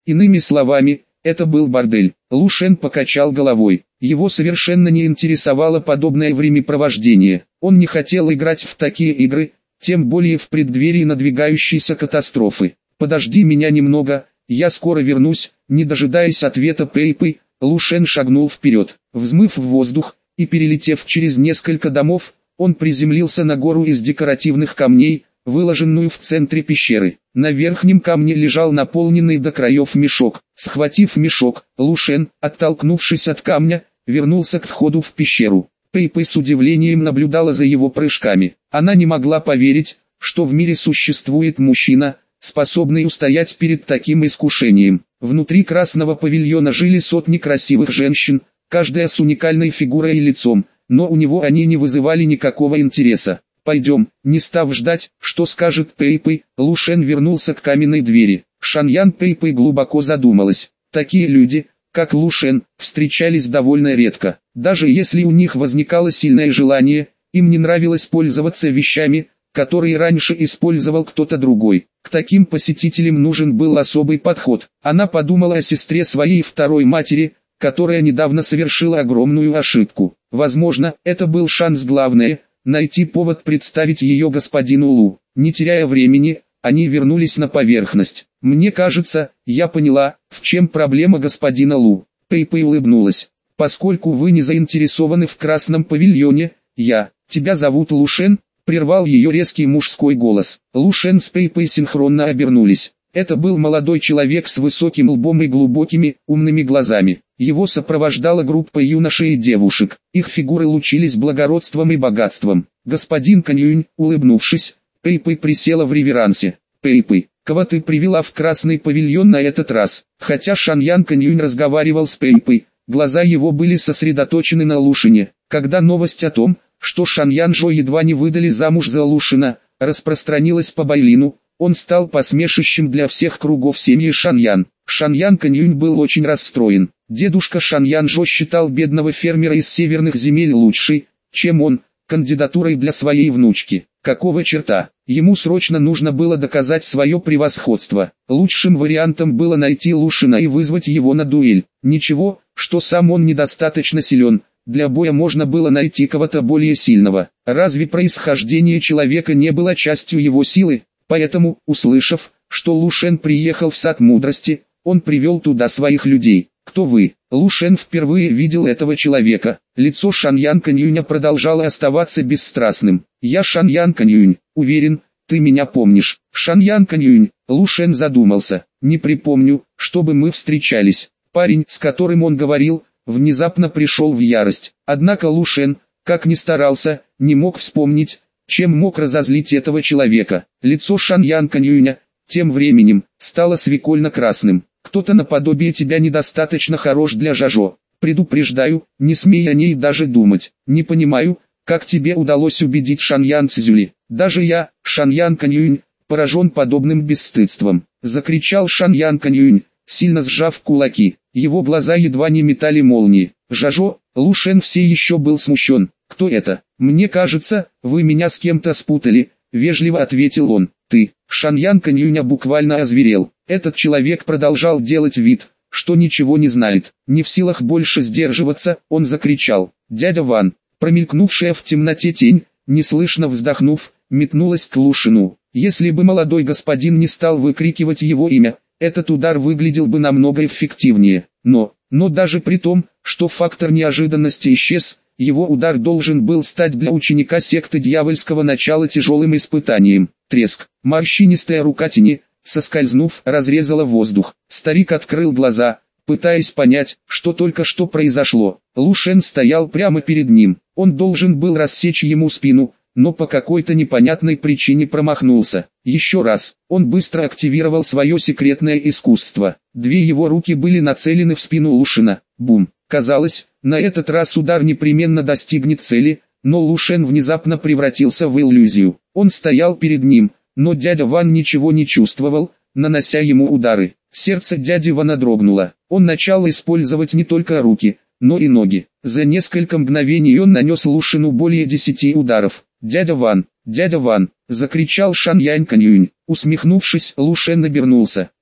Иными словами, это был бордель. Лу Шен покачал головой. Его совершенно не интересовало подобное времяпровождение. Он не хотел играть в такие игры, тем более в преддверии надвигающейся катастрофы. «Подожди меня немного, я скоро вернусь», не дожидаясь ответа Пэй-Пэй, Лу Шен шагнул вперед. Взмыв в воздух и перелетев через несколько домов, он приземлился на гору из декоративных камней, выложенную в центре пещеры. На верхнем камне лежал наполненный до краев мешок. Схватив мешок, Лу Шен, оттолкнувшись от камня, вернулся к входу в пещеру. Пэй-Пэй с удивлением наблюдала за его прыжками. Она не могла поверить, что в мире существует мужчина, способный устоять перед таким искушением. Внутри красного павильона жили сотни красивых женщин, каждая с уникальной фигурой и лицом, но у него они не вызывали никакого интереса. «Пойдем», не став ждать, что скажет Пэй-Пэй, Лу Шен вернулся к каменной двери. Шаньян Пэй-Пэй глубоко задумалась. Такие люди, как Лу Шен, встречались довольно редко. Даже если у них возникало сильное желание, им не нравилось пользоваться вещами, которые раньше использовал кто-то другой. К таким посетителям нужен был особый подход. Она подумала о сестре своей второй матери, которая недавно совершила огромную ошибку. Возможно, это был шанс. Главное – найти повод представить ее господину Лу. Не теряя времени, они вернулись на поверхность. «Мне кажется, я поняла, в чем проблема господина Лу». Пэй-Пэй улыбнулась. «Поскольку вы не заинтересованы в красном павильоне, тебя зовут Лу Шен?» Прервал ее резкий мужской голос. Лу Шен с Пэй-Пэй синхронно обернулись. Это был молодой человек с высоким лбом и глубокими, умными глазами. Его сопровождала группа юношей и девушек. Их фигуры лучились благородством и богатством. «Господин Каньюнь», улыбнувшись, Пэй-Пэй присела в реверансе. «Пэй-Пэй, кого ты привела в красный павильон на этот раз?» Хотя Шаньян Каньюнь разговаривал с Пэй-Пэй, глаза его были сосредоточены на Лу Шене. Когда новость о том, что Шаньян Жо едва не выдали замуж за Лу Шена, распространилась по Байлину, он стал посмешищем для всех кругов семьи Шаньян. Шаньян Каньюнь был очень расстроен. Дедушка Шаньян Жо считал бедного фермера из северных земель лучшей, чем он, кандидатурой для своей внучки. Какого черта? Ему срочно нужно было доказать свое превосходство. Лучшим вариантом было найти Лу Шена и вызвать его на дуэль. Ничего, что сам он недостаточно силен. Для боя можно было найти кого-то более сильного. Разве происхождение человека не было частью его силы? Поэтому, услышав, что Лу Шен приехал в сад мудрости, он привел туда своих людей. «Кто вы?» Лу Шен впервые видел этого человека. Лицо Шаньян Каньюня продолжало оставаться бесстрастным. «Я Шаньян Каньюнь, уверен, ты меня помнишь». «Шаньян Каньюнь», Лу Шен задумался. «Не припомню, чтобы мы встречались». Парень, с которым он говорил, внезапно пришел в ярость. Однако Лу Шен, как ни старался, не мог вспомнить, чем мог разозлить этого человека. Лицо Шаньян Каньюня, тем временем, стало свекольно-красным. «Кто-то наподобие тебя недостаточно хорош для Жажо. Предупреждаю, не смей о ней даже думать. Не понимаю, как тебе удалось убедить Шаньян Цзюли. Даже я, Шаньян Каньюнь, поражен подобным бесстыдством», — закричал Шаньян Каньюнь, сильно сжав кулаки. Его глаза едва не метали молнии. «Жажо», Лу Шен все еще был смущен. «Кто это?» «Мне кажется, вы меня с кем-то спутали», — вежливо ответил он. «Ты». Шаньян Каньюня буквально озверел. Этот человек продолжал делать вид, что ничего не знает. Не в силах больше сдерживаться, он закричал. «Дядя Ван!» Промелькнувшая в темноте тень, неслышно вздохнув, метнулась к Лу Шену. Если бы молодой господин не стал выкрикивать его имя, этот удар выглядел бы намного эффективнее. Но даже при том, что фактор неожиданности исчез, его удар должен был стать для ученика секты дьявольского начала тяжелым испытанием. Треск. Морщинистая рука тени, соскользнув, разрезала воздух. Старик открыл глаза, пытаясь понять, что только что произошло. Лу Шен стоял прямо перед ним. Он должен был рассечь ему спину, но по какой-то непонятной причине промахнулся. Еще раз, он быстро активировал свое секретное искусство. Две его руки были нацелены в спину Лу Шена. Бум. Казалось, на этот раз удар непременно достигнет цели, но Лу Шен внезапно превратился в иллюзию. Он стоял перед ним, но дядя Ван ничего не чувствовал, нанося ему удары. Сердце дяди Вана дрогнуло. Он начал использовать не только руки, но и ноги. За несколько мгновений он нанес Лу Шену более 10 ударов. «Дядя Ван! Дядя Ван!» — закричал Шаньян Каньюнь. Усмехнувшись, Лу Шен обернулся.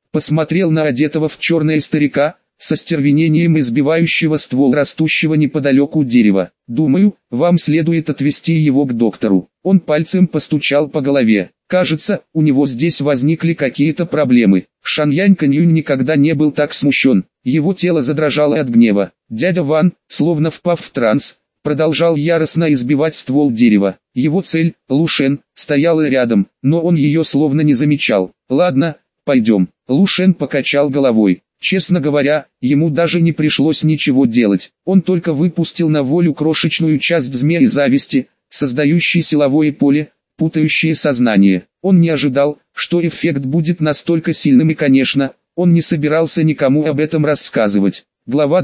посмотрел на одетого в черное старика, со стервенением избивающего ствол растущего неподалеку дерева. «Думаю, вам следует отвезти его к доктору». Он пальцем постучал по голове. Кажется, у него здесь возникли какие-то проблемы. Шаньянь Каньюнь никогда не был так смущен. Его тело задрожало от гнева. Дядя Ван, словно впав в транс, продолжал яростно избивать ствол дерева. Его цель, Лушен, стояла рядом, но он ее словно не замечал. «Ладно, пойдем». Лушен покачал головой. Честно говоря, ему даже не пришлось ничего делать. Он только выпустил на волю крошечную часть змеи зависти, создающей силовое поле, путающее сознание. Он не ожидал, что эффект будет настолько сильным, и, конечно, он не собирался никому об этом рассказывать. Глава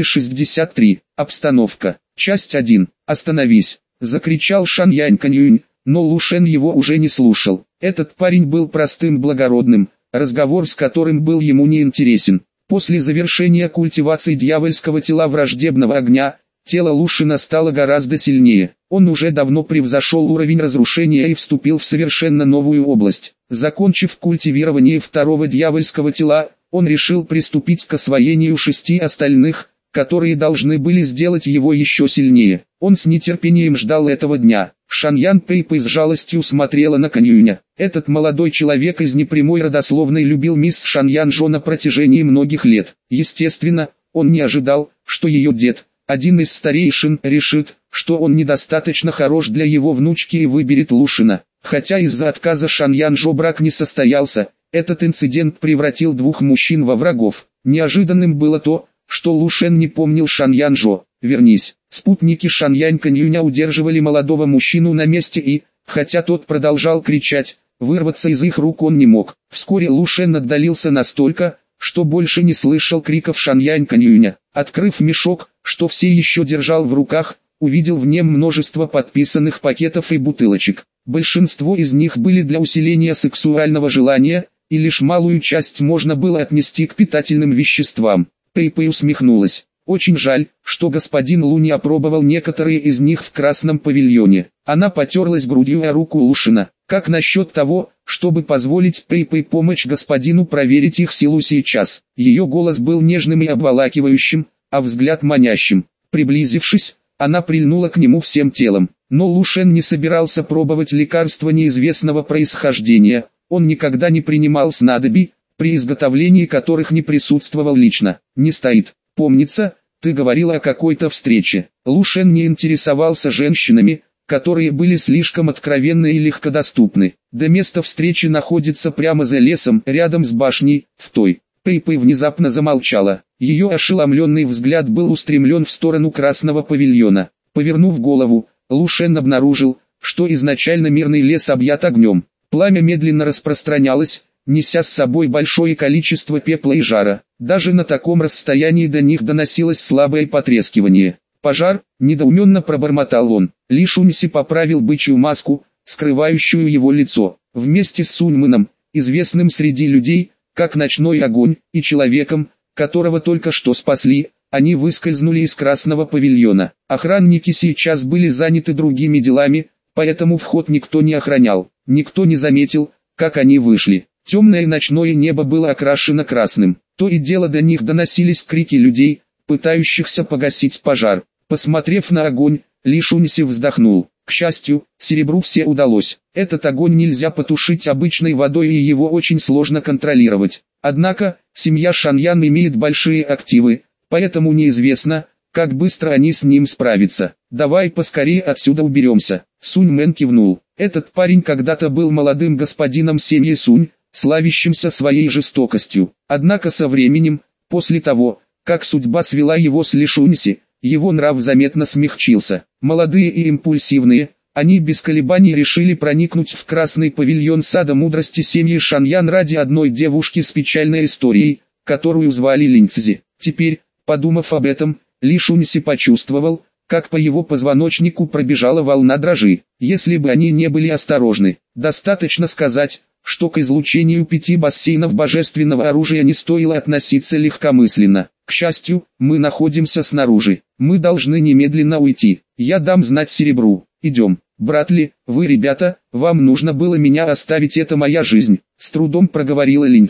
263. Обстановка. Часть 1. «Остановись!» — закричал Шаньянь Каньюнь, но Лушен его уже не слушал. Этот парень был простым благородным, разговор с которым был ему не интересен. После завершения культивации дьявольского тела враждебного огня, тело Лушена стало гораздо сильнее. Он уже давно превзошел уровень разрушения и вступил в совершенно новую область. Закончив культивирование второго дьявольского тела, он решил приступить к освоению 6 остальных, которые должны были сделать его еще сильнее. Он с нетерпением ждал этого дня. Шаньян Пэйпэй с жалостью смотрела на Каньюня. Этот молодой человек из непрямой родословной любил мисс Шаньян Жо на протяжении многих лет. Естественно, он не ожидал, что ее дед, один из старейшин, решит, что он недостаточно хорош для его внучки и выберет Лушена. Хотя из-за отказа Шаньян Жо брак не состоялся, этот инцидент превратил двух мужчин во врагов. Неожиданным было то, что Лушен не помнил Шаньян Жо. «Вернись». Спутники Шаньянь Каньюня удерживали молодого мужчину на месте и, хотя тот продолжал кричать, вырваться из их рук он не мог. Вскоре Лушен отдалился настолько, что больше не слышал криков Шаньянь Каньюня. Открыв мешок, что все еще держал в руках, увидел в нем множество подписанных пакетов и бутылочек. Большинство из них были для усиления сексуального желания, и лишь малую часть можно было отнести к питательным веществам. Пэйпэй усмехнулась. Очень жаль, что господин Лу не опробовал некоторые из них в красном павильоне. Она потерлась грудью о руку Лушена. Как насчет того, чтобы позволить Пэйпэй помочь господину проверить их силу сейчас? Ее голос был нежным и обволакивающим, а взгляд манящим. Приблизившись, она прильнула к нему всем телом. Но Лушен не собирался пробовать лекарства неизвестного происхождения. Он никогда не принимал снадобий, при изготовлении которых не присутствовал лично. «Не стоит. Помнится, ты говорила о какой-то встрече». Лушен не интересовался женщинами, которые были слишком откровенны и легкодоступны. До места встречи находится прямо за лесом, рядом с башней, в той. Пэйпэй внезапно замолчала. Ее ошеломленный взгляд был устремлен в сторону красного павильона. Повернув голову, Лушен обнаружил, что изначально мирный лес объят огнем. Пламя медленно распространялось, неся с собой большое количество пепла и жара. Даже на таком расстоянии до них доносилось слабое потрескивание. «Пожар?» – недоуменно пробормотал он. Ли Шуньси поправил бычью маску, скрывающую его лицо. Вместе с Суньманом, известным среди людей, как ночной огонь, и человеком, которого только что спасли, они выскользнули из красного павильона. Охранники сейчас были заняты другими делами, поэтому вход никто не охранял. Никто не заметил, как они вышли. Темное ночное небо было окрашено красным. То и дело до них доносились крики людей, пытающихся погасить пожар. Посмотрев на огонь, Ли Шуньси вздохнул. К счастью, серебру все удалось. Этот огонь нельзя потушить обычной водой и его очень сложно контролировать. Однако, семья Шаньян имеет большие активы, поэтому неизвестно, как быстро они с ним справятся. «Давай поскорее отсюда уберемся». Сунь Мэн кивнул. Этот парень когда-то был молодым господином семьи Сунь, славящимся своей жестокостью. Однако со временем, после того, как судьба свела его с Ли Шуньси, его нрав заметно смягчился. Молодые и импульсивные, они без колебаний решили проникнуть в красный павильон сада мудрости семьи Шаньян ради одной девушки с печальной историей, которую звали Линьцзи. Теперь, подумав об этом, Ли Шуньси почувствовал, как по его позвоночнику пробежала волна дрожи. Если бы они не были осторожны, достаточно сказать, что к излучению 5 бассейнов божественного оружия не стоило относиться легкомысленно. К счастью, мы находимся снаружи. Мы должны немедленно уйти. Я дам знать серебру. Идем. Братли, вы ребята, вам нужно было меня оставить, это моя жизнь. С трудом проговорила Линьцзи.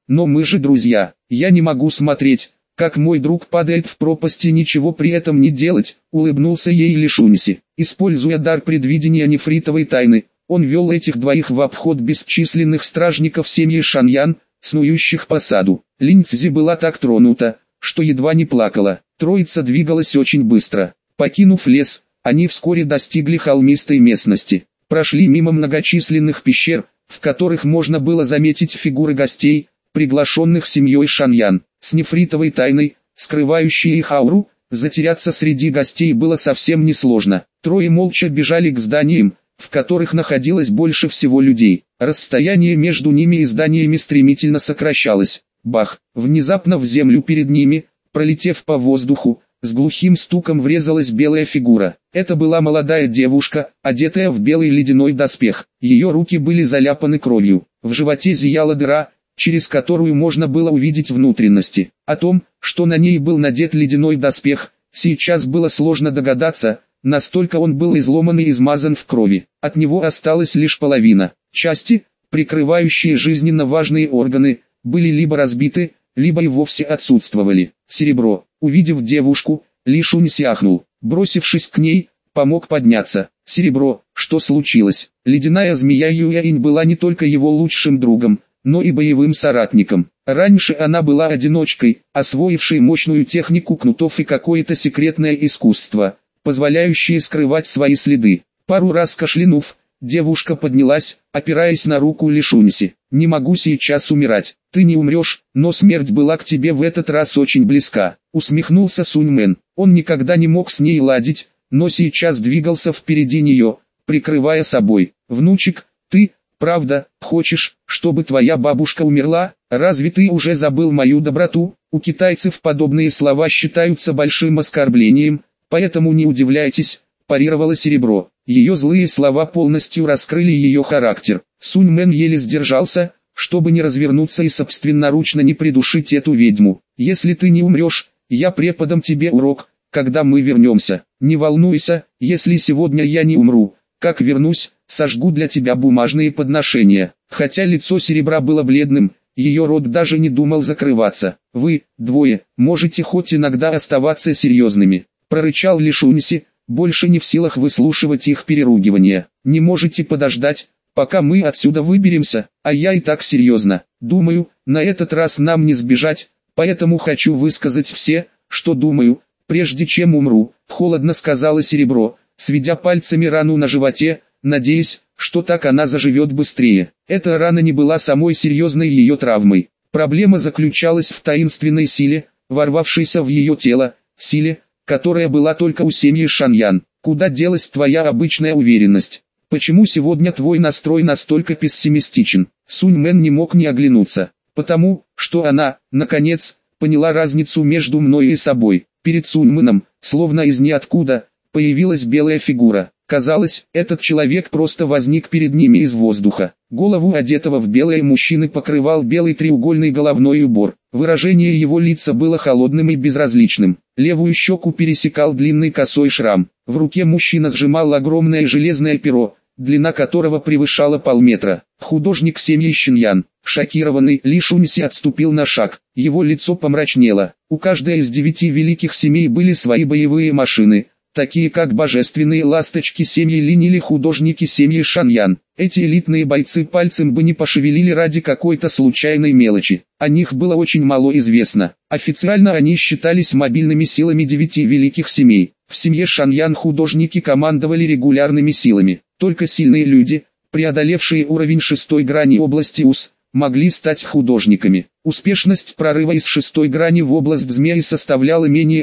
но мы же друзья. Я не могу смотреть, как мой друг падает в пропасть и ничего при этом не делать, улыбнулся ей Лишуньси. Используя дар предвидения нефритовой тайны, он вел этих двоих в обход бесчисленных стражников семьи Шаньян, снующих по саду. Линьцзи была так тронута, что едва не плакала. Троица двигалась очень быстро. Покинув лес, они вскоре достигли холмистой местности. Прошли мимо многочисленных пещер, в которых можно было заметить фигуры гостей, приглашенных семьей Шаньян. С нефритовой тайной, скрывающей их ауру, затеряться среди гостей было совсем несложно. Трое молча бежали к зданиям, в которых находилось больше всего людей. Расстояние между ними и зданиями стремительно сокращалось. Бах! Внезапно в землю перед ними, пролетев по воздуху, с глухим стуком врезалась белая фигура. Это была молодая девушка, одетая в белый ледяной доспех. Ее руки были заляпаны кровью. В животе зияла дыра, через которую можно было увидеть внутренности. О том, что на ней был надет ледяной доспех, сейчас было сложно догадаться, настолько он был изломан и измазан в крови. От него осталась лишь половина. Части, прикрывающие жизненно важные органы, были либо разбиты, либо и вовсе отсутствовали. Серебро. Увидев девушку, Лишуньси ахнул. Бросившись к ней, помог подняться. Серебро, что случилось? Ледяная змея Юянь была не только его лучшим другом, но и боевым соратником. Раньше она была одиночкой, освоившей мощную технику кнутов и какое-то секретное искусство, позволяющее скрывать свои следы. Пару раз кашлянув, девушка поднялась, опираясь на руку Лишуньси. «Не могу сейчас умирать. Ты не умрешь, но смерть была к тебе в этот раз очень близка», — усмехнулся Суньмэн. Он никогда не мог с ней ладить, но сейчас двигался впереди нее, прикрывая собой. «Внучек, ты, правда, хочешь, чтобы твоя бабушка умерла? Разве ты уже забыл мою доброту?» У китайцев подобные слова считаются большим оскорблением, поэтому не удивляйтесь, парировало Серебро. Ее злые слова полностью раскрыли ее характер. Суньмэн еле сдержался, чтобы не развернуться и собственноручно не придушить эту ведьму. «Если ты не умрешь, я преподам тебе урок, когда мы вернемся. Не волнуйся, если сегодня я не умру, как вернусь, сожгу для тебя бумажные подношения». Хотя лицо Серебра было бледным, ее рот даже не думал закрываться. «Вы, двое, можете хоть иногда оставаться серьезными», — прорычал Лишуньси, больше не в силах выслушивать их переругивания. «Не можете подождать, пока мы отсюда выберемся, а я и так серьезно. Думаю, на этот раз нам не сбежать, поэтому хочу высказать все, что думаю, прежде чем умру», — холодно сказала Серебро, сведя пальцами рану на животе, надеясь, что так она заживет быстрее. Эта рана не была самой серьезной ее травмой. Проблема заключалась в таинственной силе, ворвавшейся в ее тело, силе, которая была только у семьи Шаньян. «Куда делась твоя обычная уверенность? Почему сегодня твой настрой настолько пессимистичен?» Суньмэн не мог не оглянуться. «Потому, что она, наконец, поняла разницу между мной и собой». Перед Суньмэном, словно из ниоткуда, появилась белая фигура. Казалось, этот человек просто возник перед ними из воздуха. Голову одетого в белое мужчины покрывал белый треугольный головной убор. Выражение его лица было холодным и безразличным. Левую щеку пересекал длинный косой шрам. В руке мужчина сжимал огромное железное перо, длина которого превышала полметра. Художник семьи Шаньян. Шокированный, Лишуньси отступил на шаг. Его лицо помрачнело. У каждой из 9 великих семей были свои боевые машины, такие как божественные ласточки семьи Линь или художники семьи Шаньян. Эти элитные бойцы пальцем бы не пошевелили ради какой-то случайной мелочи. О них было очень мало известно. Официально они считались мобильными силами 9 великих семей. В семье Шаньян художники командовали регулярными силами. Только сильные люди, преодолевшие уровень 6-й грани области УС, могли стать художниками. Успешность прорыва из 6-й грани в область змеи составляла менее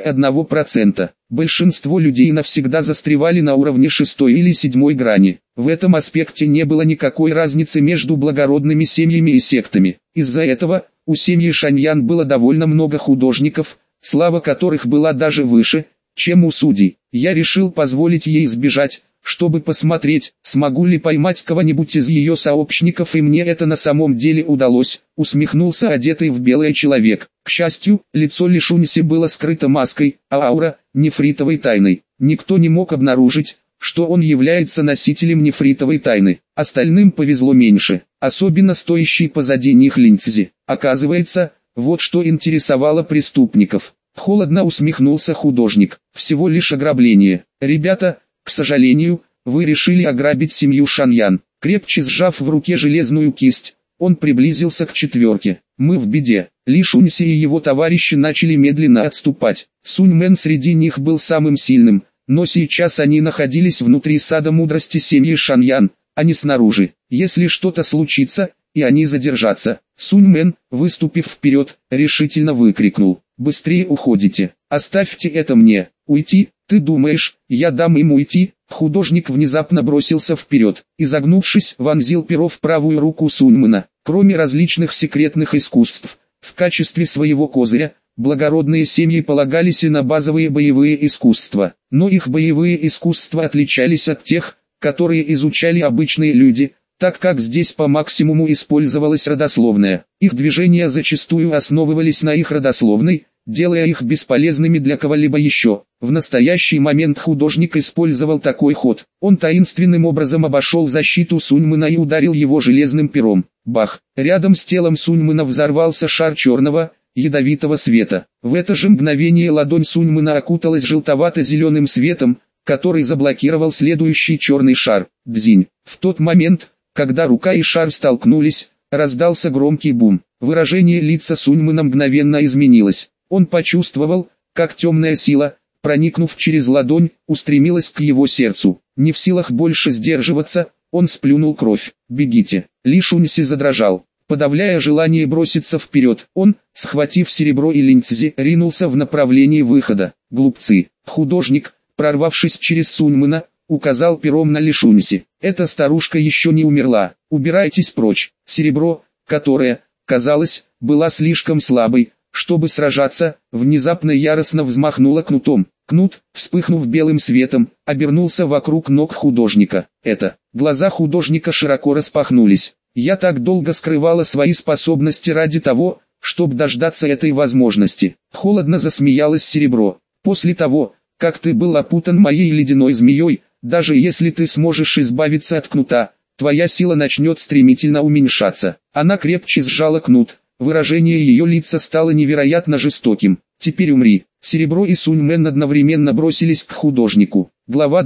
1%. Большинство людей навсегда застревали на уровне 6-й или 7-й грани. В этом аспекте не было никакой разницы между благородными семьями и сектами. Из-за этого, у семьи Шаньян было довольно много художников, слава которых была даже выше, чем у судей. Я решил позволить ей сбежать, чтобы посмотреть, смогу ли поймать кого-нибудь из ее сообщников, и мне это на самом деле удалось, усмехнулся одетый в белое человек. К счастью, лицо Лишуньси было скрыто маской, а аура – нефритовой тайной. Никто не мог обнаружить, что он является носителем нефритовой тайны. Остальным повезло меньше, особенно стоящий позади них Линьцзи. Оказывается, вот что интересовало преступников. Холодно усмехнулся художник. Всего лишь ограбление. Ребята, к сожалению, вы решили ограбить семью Шаньян. Крепче сжав в руке железную кисть, он приблизился к четверке. Мы в беде. Ли Шуньси и его товарищи начали медленно отступать. Сунь Мэн среди них был самым сильным, но сейчас они находились внутри сада мудрости семьи Шаньян, а не снаружи. Если что-то случится, и они задержатся, Сунь Мэн, выступив вперед, решительно выкрикнул: «Быстрее уходите! Оставьте это мне! Уйти? Ты думаешь, я дам им уйти?» Художник внезапно бросился вперед, изогнувшись, вонзил перо в правую руку Сунь Мэна. Кроме различных секретных искусств, в качестве своего козыря, благородные семьи полагались и на базовые боевые искусства, но их боевые искусства отличались от тех, которые изучали обычные люди, так как здесь по максимуму использовалась родословная. Их движения зачастую основывались на их родословной, делая их бесполезными для кого-либо еще. В настоящий момент художник использовал такой ход. Он таинственным образом обошел защиту Суньмэна и ударил его железным пером. Бах! Рядом с телом Суньмэна взорвался шар черного, ядовитого света. В это же мгновение ладонь Суньмэна окуталась желтовато-зеленым светом, который заблокировал следующий черный шар. Дзинь! В тот момент, когда рука и шар столкнулись, раздался громкий бум. Выражение лица Суньмэна мгновенно изменилось. Он почувствовал, как темная сила, проникнув через ладонь, устремилась к его сердцу. Не в силах больше сдерживаться, он сплюнул кровь. «Бегите!» Ли Шуньси задрожал. Подавляя желание броситься вперед, он, схватив серебро и линцзи, ринулся в направлении выхода. Глупцы! Художник, прорвавшись через Суньмэна, указал пером на Ли Шуньси. «Эта старушка еще не умерла. Убирайтесь прочь!» Серебро, которое, казалось, была слишком слабой, чтобы сражаться, внезапно яростно взмахнуло кнутом. Кнут, вспыхнув белым светом, обернулся вокруг ног художника. Глаза художника широко распахнулись. «Я так долго скрывала свои способности ради того, чтобы дождаться этой возможности». Холодно засмеялось серебро. «После того, как ты был опутан моей ледяной змеей, даже если ты сможешь избавиться от кнута, твоя сила начнет стремительно уменьшаться». Она крепче сжала кнут. Выражение ее лица стало невероятно жестоким. «Теперь умри». Серебро и Сунь Мэн одновременно бросились к художнику. Глава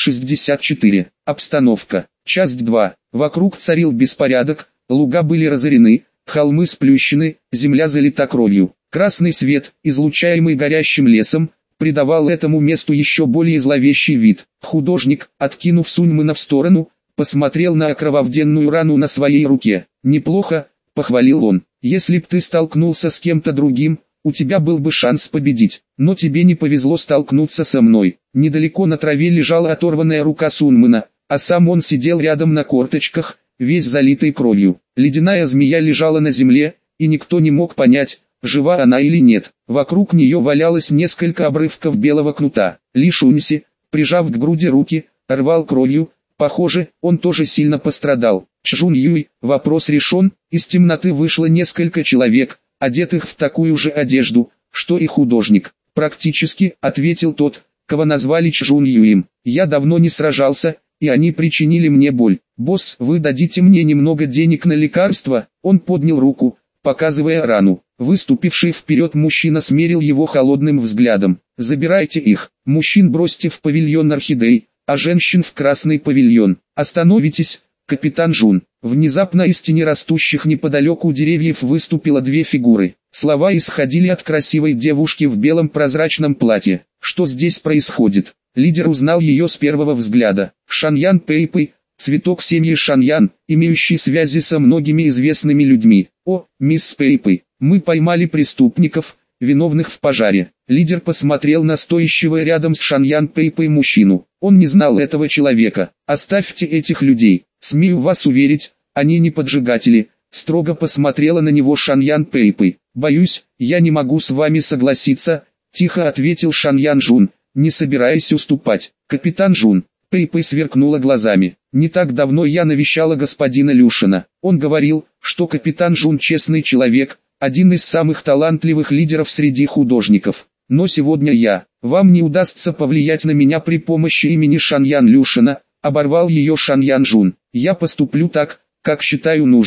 264. Обстановка. Часть 2. Вокруг царил беспорядок, луга были разорены, холмы сплющены, земля залита кровью. Красный свет, излучаемый горящим лесом, придавал этому месту еще более зловещий вид. Художник, откинув Сунь Мэна в сторону, посмотрел на окровавленную рану на своей руке. «Неплохо», — похвалил он. «Если б ты столкнулся с кем-то другим, у тебя был бы шанс победить, но тебе не повезло столкнуться со мной». Недалеко на траве лежала оторванная рука Сунь Мэна, а сам он сидел рядом на корточках, весь залитый кровью. Ледяная змея лежала на земле, и никто не мог понять, жива она или нет. Вокруг нее валялось несколько обрывков белого кнута. Ли Шуньси, прижав к груди руки, рвал кровью. Похоже, он тоже сильно пострадал. Чжун Юй, вопрос решен. Из темноты вышло несколько человек, одетых в такую же одежду, что и художник. «Практически», — ответил тот, кого назвали Чжун Юем. «Я давно не сражался, и они причинили мне боль. Босс, вы дадите мне немного денег на лекарства?» Он поднял руку, показывая рану. Выступивший вперед мужчина смерил его холодным взглядом. «Забирайте их. Мужчин бросьте в павильон орхидей, а женщин в красный павильон. Остановитесь, капитан Жун». Внезапно из тени растущих неподалеку деревьев выступило две фигуры. Слова исходили от красивой девушки в белом прозрачном платье. «Что здесь происходит?» Лидер узнал ее с первого взгляда. Шаньян Пэйпэй, цветок семьи Шаньян, имеющий связи со многими известными людьми. «О, мисс Пэйпэй, мы поймали преступников, виновных в пожаре». Лидер посмотрел на стоящего рядом с Шаньян Пэйпэй мужчину. Он не знал этого человека. «Оставьте этих людей. Смею вас уверить, они не поджигатели», — строго посмотрела на него Шаньян Пэйпэй. «Боюсь, я не могу с вами согласиться», — тихо ответил Шаньян Жун, не собираясь уступать. «Капитан Жун», — Пэйпэй сверкнула глазами, — «не так давно я навещала господина Люшина. Он говорил, что капитан Жун честный человек, один из самых талантливых лидеров среди художников. Но сегодня вам не удастся повлиять на меня при помощи имени Шаньян Люшина», — оборвал ее Шаньян Жун. «Я поступлю так, как считаю нужным».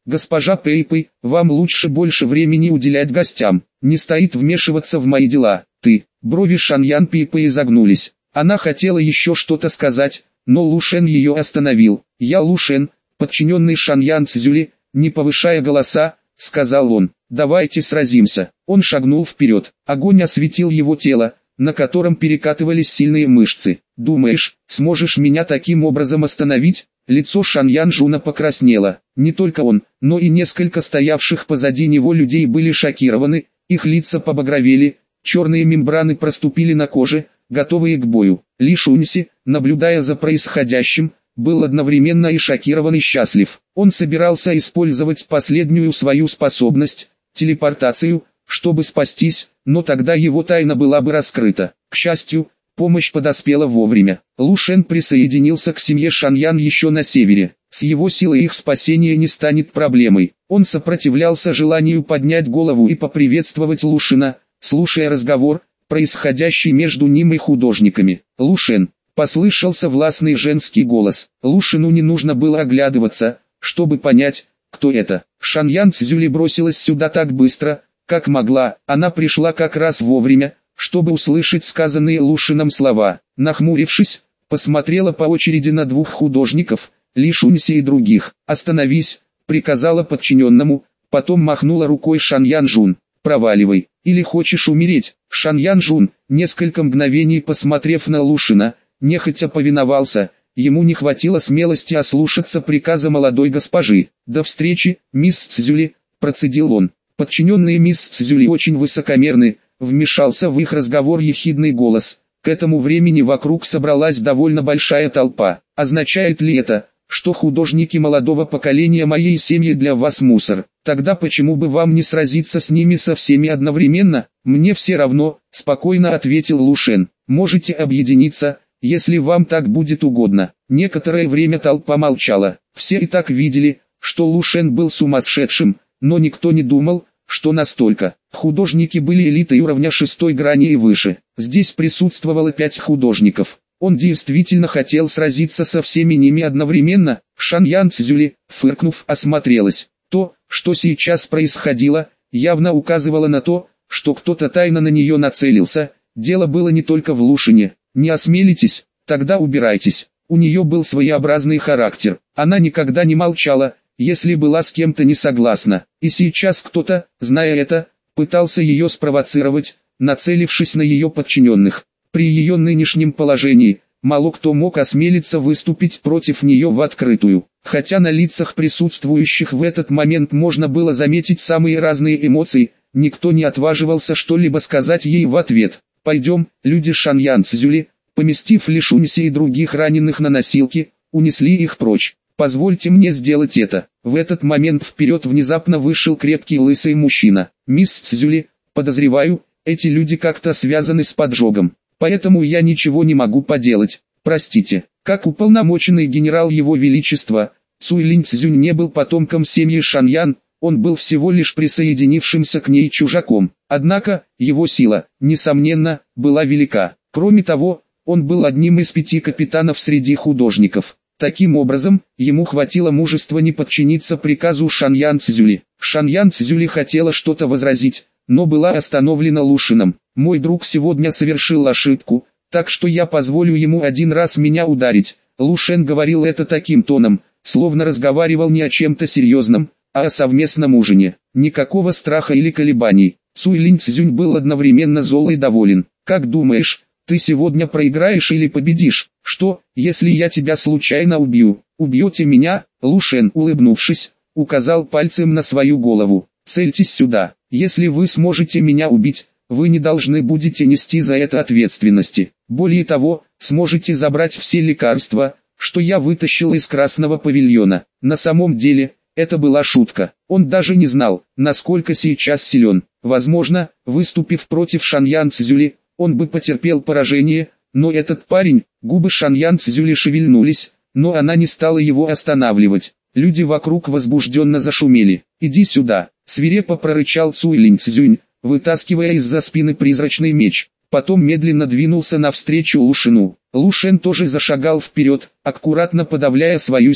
Госпожа Пэйпэй, вам лучше больше времени уделять гостям, не стоит вмешиваться в мои дела. Ты, брови Шаньян Пэйпэй изогнулись. Она хотела еще что-то сказать, но Лу Шен ее остановил. Я Лу Шен, подчиненный Шаньян Цзюли, не повышая голоса, сказал он. Давайте сразимся. Он шагнул вперед. Огонь осветил его тело, на котором перекатывались сильные мышцы. Думаешь, сможешь меня таким образом остановить? Лицо Шаньян Жуна покраснело. Не только он, но и несколько стоявших позади него людей были шокированы, их лица побагровели, черные мембраны проступили на коже, готовые к бою. Ли Шуньси, наблюдая за происходящим, был одновременно и шокирован и счастлив. Он собирался использовать последнюю свою способность, телепортацию, чтобы спастись, но тогда его тайна была бы раскрыта. К счастью, помощь подоспела вовремя. Лу Шен присоединился к семье Шаньян еще на севере. С его силой их спасение не станет проблемой. Он сопротивлялся желанию поднять голову и поприветствовать Лу Шена, слушая разговор, происходящий между ним и художниками. Лу Шен, послышался властный женский голос. Лу Шену не нужно было оглядываться, чтобы понять, кто это. Шаньян Цзюли бросилась сюда так быстро, как могла. Она пришла как раз вовремя, чтобы услышать сказанные Лу Шеном слова. Нахмурившись, посмотрела по очереди на двух художников, Ли Шуньси и других. «Остановись», приказала подчиненному, потом махнула рукой Шаньян Жун. «Проваливай, или хочешь умереть?» Шаньян Жун, несколько мгновений посмотрев на Лу Шена, нехотя повиновался. Ему не хватило смелости ослушаться приказа молодой госпожи. «До встречи, мисс Цзюли», процедил он. Подчиненные мисс Цзюли очень высокомерны, вмешался в их разговор ехидный голос. К этому времени вокруг собралась довольно большая толпа. Означает ли это, что художники молодого поколения моей семьи для вас мусор? Тогда почему бы вам не сразиться с ними со всеми одновременно? Мне все равно, спокойно ответил Лу Шен. Можете объединиться, если вам так будет угодно. Некоторое время толпа молчала. Все и так видели, что Лу Шен был сумасшедшим, но никто не думал, что настолько. Художники были элитой уровня 6 грани и выше. Здесь присутствовало 5 художников. Он действительно хотел сразиться со всеми ними одновременно. Шаньян Цзюли, фыркнув, осмотрелась. То, что сейчас происходило, явно указывало на то, что кто-то тайно на нее нацелился. Дело было не только в Лу Шене. Не осмелитесь, тогда убирайтесь. У нее был своеобразный характер. Она никогда не молчала, если была с кем-то не согласна. И сейчас кто-то, зная это, пытался ее спровоцировать, нацелившись на ее подчиненных. При ее нынешнем положении, мало кто мог осмелиться выступить против нее в открытую. Хотя на лицах присутствующих в этот момент можно было заметить самые разные эмоции, никто не отваживался что-либо сказать ей в ответ. «Пойдем», люди Шаньян Цзюли, поместив Ли Шуньси и других раненых на носилки, унесли их прочь. «Позвольте мне сделать это». В этот момент вперед внезапно вышел крепкий лысый мужчина. «Мисс Цзюли, подозреваю, эти люди как-то связаны с поджогом. Поэтому я ничего не могу поделать. Простите». Как уполномоченный генерал Его Величества, Цуйлинь Цзюнь не был потомком семьи Шаньян, он был всего лишь присоединившимся к ней чужаком. Однако, его сила, несомненно, была велика. Кроме того, он был одним из 5 капитанов среди художников. Таким образом, ему хватило мужества не подчиниться приказу Шаньян Цзюли. Шаньян Цзюли хотела что-то возразить, но была остановлена Лу Шеном. «Мой друг сегодня совершил ошибку, так что я позволю ему один раз меня ударить». Лу Шен говорил это таким тоном, словно разговаривал не о чем-то серьезном, а о совместном ужине. Никакого страха или колебаний. Цуйлинь Цзюнь был одновременно зол и доволен. «Как думаешь, ты сегодня проиграешь или победишь? Что, если я тебя случайно убью? Убьете меня?» Лу Шен, улыбнувшись, указал пальцем на свою голову. «Цельтесь сюда. Если вы сможете меня убить, вы не должны будете нести за это ответственности. Более того, сможете забрать все лекарства, что я вытащил из красного павильона». На самом деле, это была шутка. Он даже не знал, насколько сейчас силен. Возможно, выступив против Шаньян Цзюли, он бы потерпел поражение, но этот парень, губы Шаньян Цзюли шевельнулись, но она не стала его останавливать. Люди вокруг возбужденно зашумели. «Иди сюда», свирепо прорычал Цуйлинь Цзюнь, вытаскивая из-за спины призрачный меч. Потом медленно двинулся навстречу Лу Шену. Лу Шен тоже зашагал вперед, аккуратно подавляя свою силу.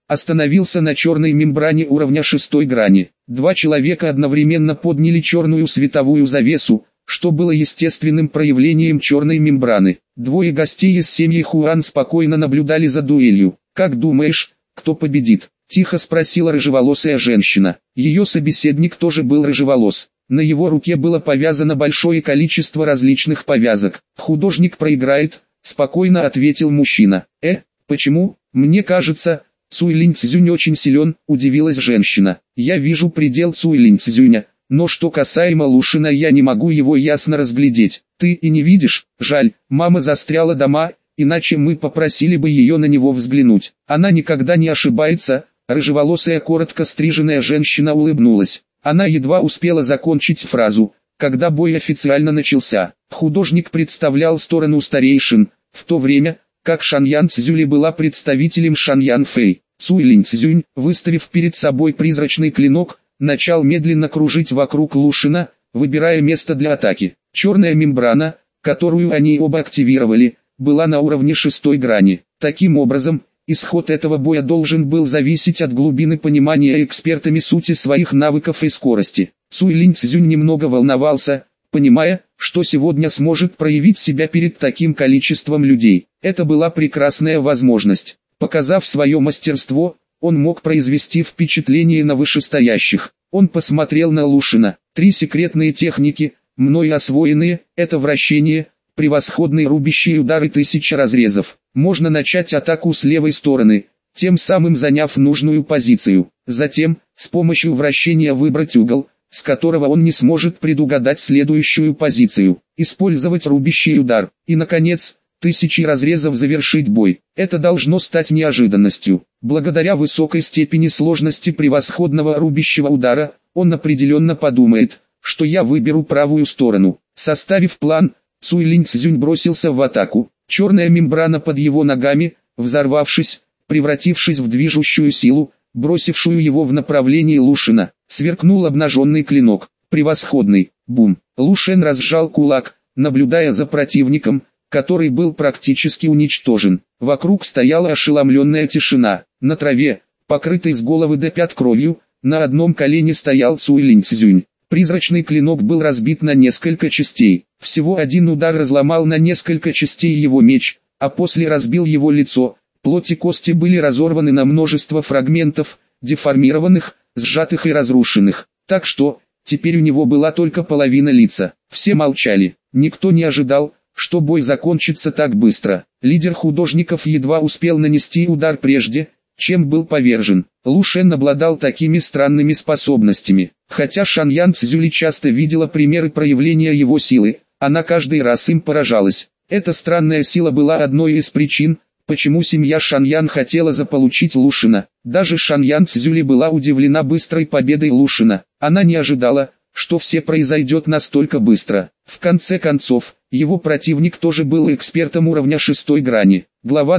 остановился на черной мембране уровня 6 грани. Два человека одновременно подняли черную световую завесу, что было естественным проявлением черной мембраны. Двое гостей из семьи Хуан спокойно наблюдали за дуэлью. «Как думаешь, кто победит?» – тихо спросила рыжеволосая женщина. Ее собеседник тоже был рыжеволос. На его руке было повязано большое количество различных повязок. «Художник проиграет», – спокойно ответил мужчина. Почему? Мне кажется, Цуйлинь Цзюнь очень силен», – удивилась женщина. «Я вижу предел Цуйлинь Цзюня, но что касаемо Лушина, я не могу его ясно разглядеть. Ты и не видишь? Жаль, мама застряла дома, иначе мы попросили бы ее на него взглянуть. Она никогда не ошибается». Рыжеволосая коротко стриженная женщина улыбнулась. Она едва успела закончить фразу, когда бой официально начался. Художник представлял сторону старейшин, в то время как Шаньян Цзюли была представителем Шаньян Фэй. Цуйлинь Цзюнь, выставив перед собой призрачный клинок, начал медленно кружить вокруг Лушина, выбирая место для атаки. Черная мембрана, которую они оба активировали, была на уровне 6 грани. Таким образом, исход этого боя должен был зависеть от глубины понимания экспертами сути своих навыков и скорости. Цуйлинь Цзюнь немного волновался, понимая, что сегодня сможет проявить себя перед таким количеством людей. Это была прекрасная возможность. Показав свое мастерство, он мог произвести впечатление на вышестоящих. Он посмотрел на Лушина. 3 секретные техники, мной освоенные, это вращение, превосходный рубящий удар и 1000 разрезов. Можно начать атаку с левой стороны, тем самым заняв нужную позицию. Затем, с помощью вращения выбрать угол, с которого он не сможет предугадать следующую позицию. Использовать рубящий удар. И наконец, 1000 разрезов завершить бой. Это должно стать неожиданностью. Благодаря высокой степени сложности превосходного рубящего удара, он определенно подумает, что я выберу правую сторону. Составив план, Цуйлинь Цзюнь бросился в атаку. Черная мембрана под его ногами, взорвавшись, превратившись в движущую силу, бросившую его в направлении Лушина, сверкнул обнаженный клинок. Превосходный, бум. Лушен разжал кулак, наблюдая за противником, который был практически уничтожен. Вокруг стояла ошеломленная тишина. На траве, покрытой с головы до пят кровью, на одном колене стоял Цуйлинь Цзюнь. Призрачный клинок был разбит на несколько частей. Всего один удар разломал на несколько частей его меч, а после разбил его лицо. Плоть и кости были разорваны на множество фрагментов, деформированных, сжатых и разрушенных. Так что, теперь у него была только половина лица. Все молчали. Никто не ожидал, что бой закончится так быстро. Лидер художников едва успел нанести удар прежде, чем был повержен. Лушен обладал такими странными способностями. Хотя Шаньян Цзюли часто видела примеры проявления его силы, она каждый раз им поражалась. Эта странная сила была одной из причин, почему семья Шаньян хотела заполучить Лушина. Даже Шаньян Цзюли была удивлена быстрой победой Лушина. Она не ожидала, что все произойдет настолько быстро. В конце концов, его противник тоже был экспертом уровня 6 грани. Глава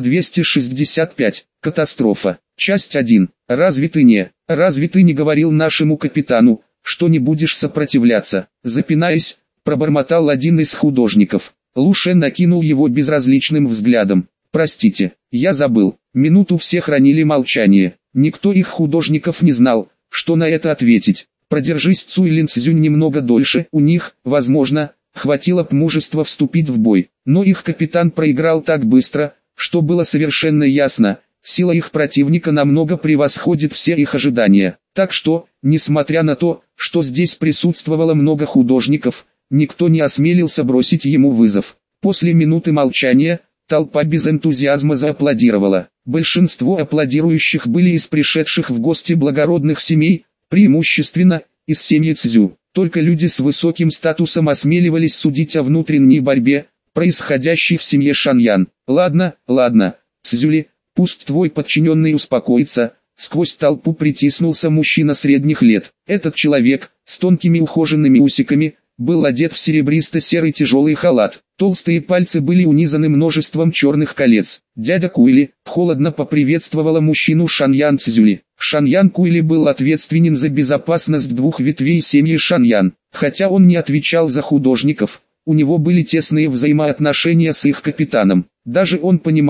265. Катастрофа. Часть 1. Разве ты не говорил нашему капитану, что не будешь сопротивляться? Запинаясь, пробормотал один из художников. Лушен накинул его безразличным взглядом. Простите, я забыл. Минуту все хранили молчание. Никто их художников не знал, что на это ответить. Продержись Цуйлинь Цзюнь немного дольше, у них, возможно, хватило б мужества вступить в бой. Но их капитан проиграл так быстро, что было совершенно ясно, сила их противника намного превосходит все их ожидания. Так что, несмотря на то, что здесь присутствовало много художников, никто не осмелился бросить ему вызов. После минуты молчания, толпа без энтузиазма зааплодировала. Большинство аплодирующих были из пришедших в гости благородных семей, преимущественно, из семьи Цзю. Только люди с высоким статусом осмеливались судить о внутренней борьбе, происходящей в семье Шаньян. Ладно, Цзюли, пусть твой подчиненный успокоится. Сквозь толпу притиснулся мужчина средних лет. Этот человек, с тонкими ухоженными усиками, был одет в серебристо-серый тяжелый халат. Толстые пальцы были унизаны множеством черных колец. Дядя Куйли холодно поприветствовала мужчину Шаньян Цзюли. Шаньян Куйли был ответственен за безопасность 2 ветвей семьи Шаньян. Хотя он не отвечал за художников, у него были тесные взаимоотношения с их капитаном. Даже он понимал,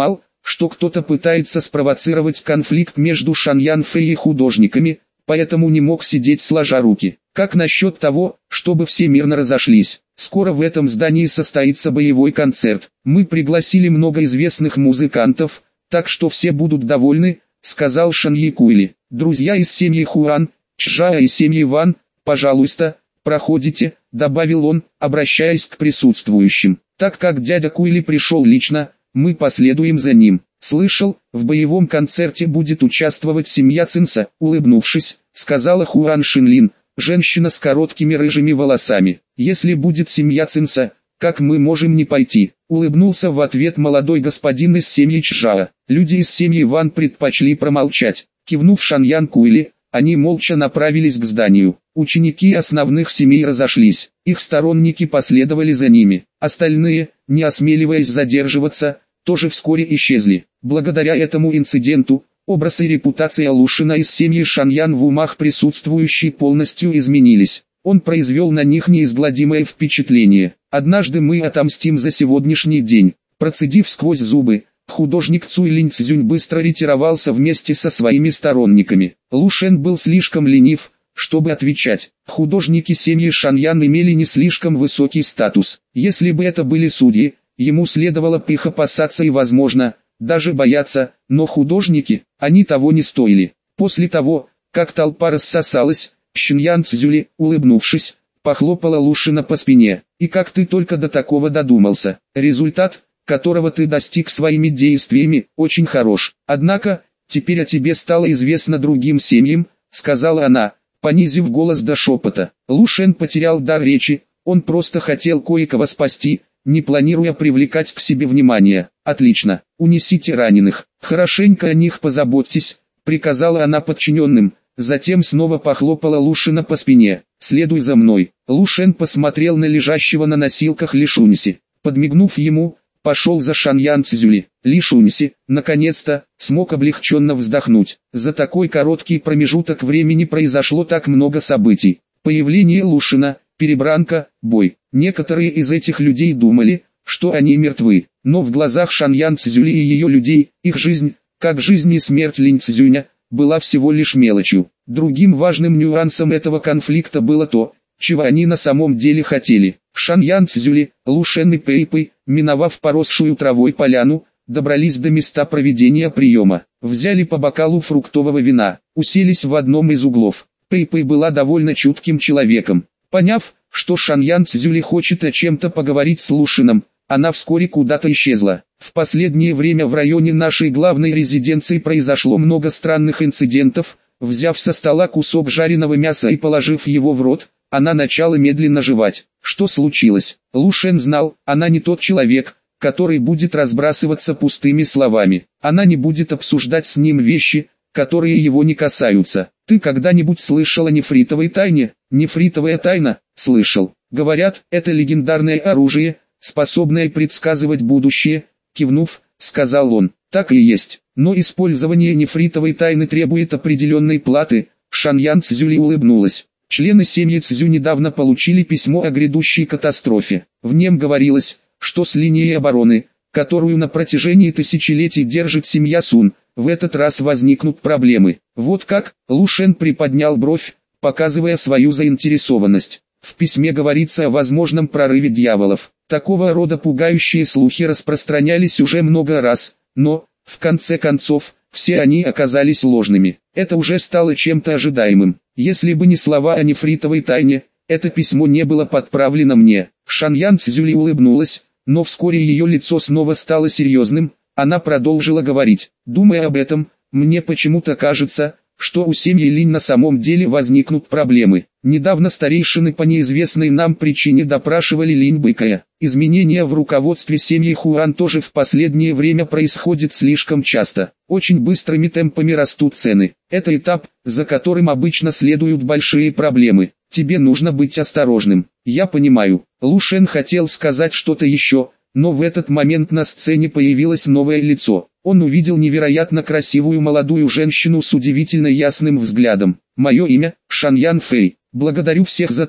что кто-то пытается спровоцировать конфликт между Шаньян Фэй и художниками, поэтому не мог сидеть сложа руки. Как насчет того, чтобы все мирно разошлись? Скоро в этом здании состоится боевой концерт. Мы пригласили много известных музыкантов, так что все будут довольны, сказал Шан Якуйли. Друзья из семьи Хуан, Чжая и семьи Ван, пожалуйста, проходите, добавил он, обращаясь к присутствующим. Так как дядя Куйли пришел лично, мы последуем за ним. Слышал, в боевом концерте будет участвовать семья Цинса, улыбнувшись, сказала Хуан Шинлин, женщина с короткими рыжими волосами. Если будет семья Цинса, как мы можем не пойти? Улыбнулся в ответ молодой господин из семьи Чжао. Люди из семьи Ван предпочли промолчать. Кивнув Шаньян Куйли, они молча направились к зданию. Ученики основных семей разошлись, их сторонники последовали за ними. Остальные, не осмеливаясь задерживаться, тоже вскоре исчезли. Благодаря этому инциденту, образ и репутация Лушина из семьи Шаньян в умах присутствующих полностью изменились. Он произвел на них неизгладимое впечатление. Однажды мы отомстим за сегодняшний день. Процедив сквозь зубы, художник Цуй Линь Цзюнь быстро ретировался вместе со своими сторонниками. Лушен был слишком ленив, чтобы отвечать. Художники семьи Шаньян имели не слишком высокий статус. Если бы это были судьи, ему следовало бы их опасаться и, возможно, даже бояться, но художники, они того не стоили. После того, как толпа рассосалась, Шиньян Цзюли, улыбнувшись, похлопала Лушина по спине. «И как ты только до такого додумался? Результат, которого ты достиг своими действиями, очень хорош. Однако, теперь о тебе стало известно другим семьям», — сказала она, понизив голос до шепота. Лушен потерял дар речи, он просто хотел кое-кого спасти, не планируя привлекать к себе внимание. «Отлично, унесите раненых, хорошенько о них позаботьтесь», — приказала она подчиненным. Затем снова похлопала Лушина по спине. «Следуй за мной». Лушен посмотрел на лежащего на носилках Ли Шуньси. Подмигнув ему, пошел за Шаньян Цзюли. Ли Шуньси, наконец-то, смог облегченно вздохнуть. За такой короткий промежуток времени произошло так много событий. Появление Лушина, перебранка, бой. Некоторые из этих людей думали, что они мертвы. Но в глазах Шаньян Цзюли и ее людей, их жизнь, как жизнь и смерть Линь Цзюня, была всего лишь мелочью. Другим важным нюансом этого конфликта было то, чего они на самом деле хотели. Шаньян Цзюли, Лушен и Пэйпэй, миновав поросшую травой поляну, добрались до места проведения приема. Взяли по бокалу фруктового вина, уселись в одном из углов. Пэйпэй была довольно чутким человеком. Поняв, что Шаньян Цзюли хочет о чем-то поговорить с Лушином, она вскоре куда-то исчезла. В последнее время в районе нашей главной резиденции произошло много странных инцидентов. Взяв со стола кусок жареного мяса и положив его в рот, она начала медленно жевать. Что случилось? Лушен знал, она не тот человек, который будет разбрасываться пустыми словами. Она не будет обсуждать с ним вещи, которые его не касаются. Ты когда-нибудь слышал о нефритовой тайне? Нефритовая тайна? Слышал. Говорят, это легендарное оружие, способное предсказывать будущее. Кивнув, сказал он. Так и есть. Но использование нефритовой тайны требует определенной платы. Шаньян Цзюли улыбнулась. Члены семьи Цзю недавно получили письмо о грядущей катастрофе. В нем говорилось, что с линией обороны, которую на протяжении тысячелетий держит семья Сун, в этот раз возникнут проблемы. Вот как? Лушен приподнял бровь, показывая свою заинтересованность. В письме говорится о возможном прорыве дьяволов. Такого рода пугающие слухи распространялись уже много раз, но, в конце концов, все они оказались ложными. Это уже стало чем-то ожидаемым. Если бы не слова о нефритовой тайне, это письмо не было подправлено мне. Шаньян Цзюли улыбнулась, но вскоре ее лицо снова стало серьезным. Она продолжила говорить. Думая об этом, мне почему-то кажется, что у семьи Линь на самом деле возникнут проблемы. Недавно старейшины по неизвестной нам причине допрашивали Линь Бэкэя. Изменения в руководстве семьи Хуан тоже в последнее время происходят слишком часто. Очень быстрыми темпами растут цены. Это этап, за которым обычно следуют большие проблемы. Тебе нужно быть осторожным. Я понимаю. Лушен хотел сказать что-то еще, но в этот момент на сцене появилось новое лицо. Он увидел невероятно красивую молодую женщину с удивительно ясным взглядом. «Мое имя – Шаньян Фэй. Благодарю всех за то,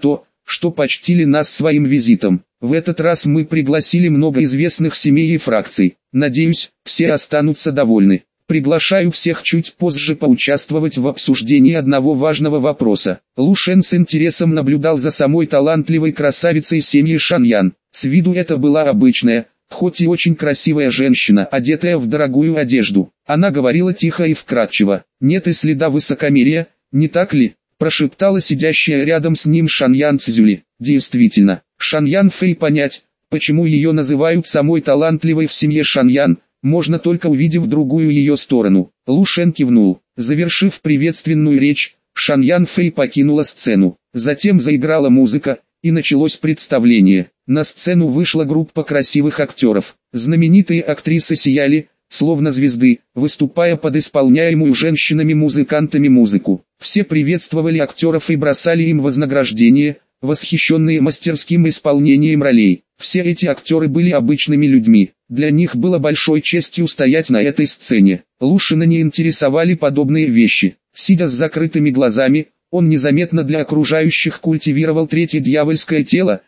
что почтили нас своим визитом. В этот раз мы пригласили много известных семей и фракций. Надеюсь, все останутся довольны. Приглашаю всех чуть позже поучаствовать в обсуждении одного важного вопроса. Лу Шен с интересом наблюдал за самой талантливой красавицей семьи Шаньян. С виду это была обычная, хоть и очень красивая женщина, одетая в дорогую одежду. Она говорила тихо и вкратчиво. «Нет и следа высокомерия, не так ли?» – прошептала сидящая рядом с ним Шаньян Цзюли. Действительно, Шаньян Фэй понять, почему ее называют самой талантливой в семье Шаньян, можно только увидев другую ее сторону. Лу Шен кивнул. Завершив приветственную речь, Шаньян Фэй покинула сцену. Затем заиграла музыка, и началось представление. На сцену вышла группа красивых актеров. Знаменитые актрисы сияли, словно звезды, выступая под исполняемую женщинами-музыкантами музыку. Все приветствовали актеров и бросали им вознаграждение, восхищенные мастерским исполнением ролей. Все эти актеры были обычными людьми. Для них было большой честью стоять на этой сцене. Лу Шена не интересовали подобные вещи. Сидя с закрытыми глазами, он незаметно для окружающих культивировал третье дьявольское тело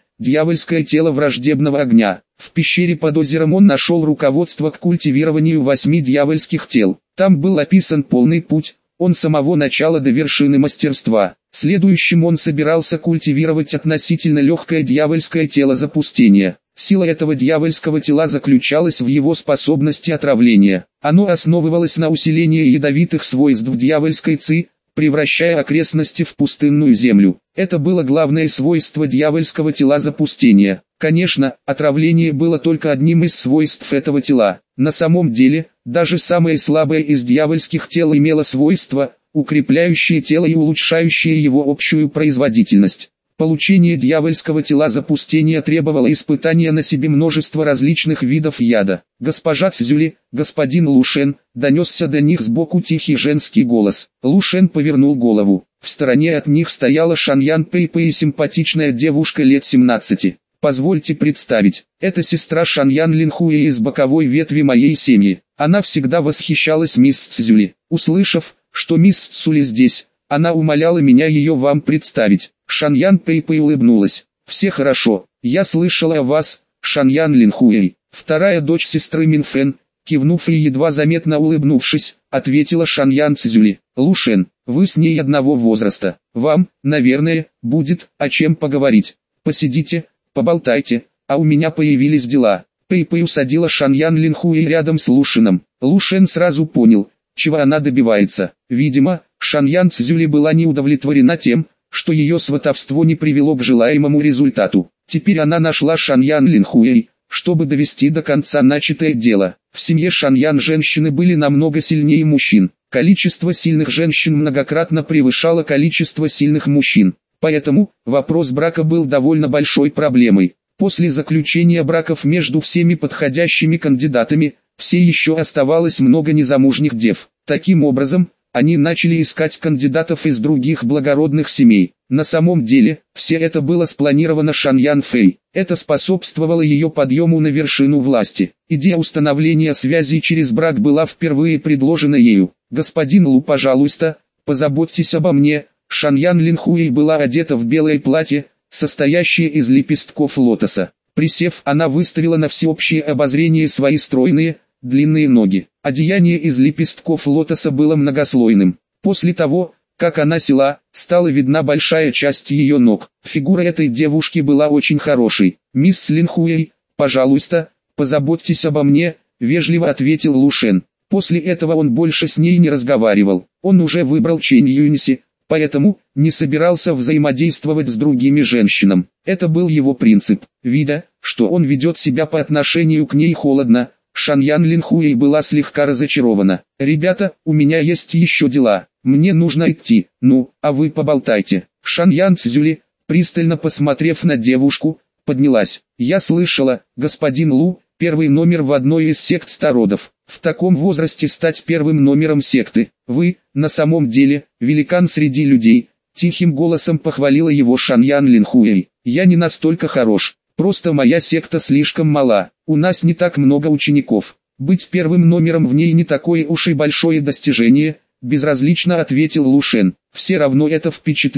враждебного огня. В пещере под озером он нашел руководство к культивированию 8 дьявольских тел. Там был описан полный путь, от самого начала до вершины мастерства. Следующим он собирался культивировать относительно легкое дьявольское тело запустения. Сила этого дьявольского тела заключалась в его способности отравления. Оно основывалось на усилении ядовитых свойств дьявольской ци, превращая окрестности в пустынную землю. Это было главное свойство дьявольского тела запустения. Конечно, отравление было только одним из свойств этого тела. На самом деле, даже самое слабое из дьявольских тел имело свойства, укрепляющие тело и улучшающие его общую производительность. Получение дьявольского тела запустения требовало испытания на себе множества различных видов яда. «Госпожа Цзюли, господин Лу Шен», донесся до них сбоку тихий женский голос. Лу Шен повернул голову. В стороне от них стояла Шаньян Пэйпэй и симпатичная девушка лет 17. «Позвольте представить, это сестра Шаньян Линхуэ из боковой ветви моей семьи. Она всегда восхищалась мисс Цзюли. Услышав, что мисс Цзюли здесь, она умоляла меня ее вам представить». Шаньян Пэйпэй улыбнулась. «Все хорошо, я слышала о вас, Шаньян Линхуэй». Вторая дочь сестры Минфэн, кивнув и едва заметно улыбнувшись, ответила Шаньян Цзюли. «Лу Шен, вы с ней одного возраста. Вам, наверное, будет о чем поговорить. Посидите, поболтайте, а у меня появились дела». Пэйпэй усадила Шаньян Линхуэй рядом с Лу Шеном. Лу Шен сразу понял, чего она добивается. Видимо, Шаньян Цзюли была не удовлетворена тем, что ее сватовство не привело к желаемому результату. Теперь она нашла Шаньян Линхуэй, чтобы довести до конца начатое дело. В семье Шаньян женщины были намного сильнее мужчин. Количество сильных женщин многократно превышало количество сильных мужчин. Поэтому, вопрос брака был довольно большой проблемой. После заключения браков между всеми подходящими кандидатами, все еще оставалось много незамужних дев. Таким образом, они начали искать кандидатов из других благородных семей. На самом деле, все это было спланировано Шаньян Фэй. Это способствовало ее подъему на вершину власти. Идея установления связей через брак была впервые предложена ею. «Господин Лу, пожалуйста, позаботьтесь обо мне». Шаньян Линхуэй была одета в белое платье, состоящее из лепестков лотоса. Присев, она выставила на всеобщее обозрение свои стройные, длинные ноги. Одеяние из лепестков лотоса было многослойным. После того, как она села, стала видна большая часть ее ног. Фигура этой девушки была очень хорошей. «Мисс Линхуэй, пожалуйста, позаботьтесь обо мне», — вежливо ответил Лу Шен. После этого он больше с ней не разговаривал. Он уже выбрал Чэнь Юньси, поэтому не собирался взаимодействовать с другими женщинами. Это был его принцип. Видя, что он ведет себя по отношению к ней холодно, Шаньян Линхуэй была слегка разочарована. «Ребята, у меня есть еще дела, мне нужно идти, ну, а вы поболтайте». Шаньян Цзюли, пристально посмотрев на девушку, поднялась. «Я слышала, господин Лу, первый номер в одной из сект стародов. В таком возрасте стать первым номером секты. Вы, на самом деле, великан среди людей», — тихим голосом похвалила его Шаньян Линхуэй. «Я не настолько хорош. Просто моя секта слишком мала, у нас не так много учеников. Быть первым номером в ней не такое уж и большое достижение», — безразлично ответил Лу Шен. «Все равно это впечатляет.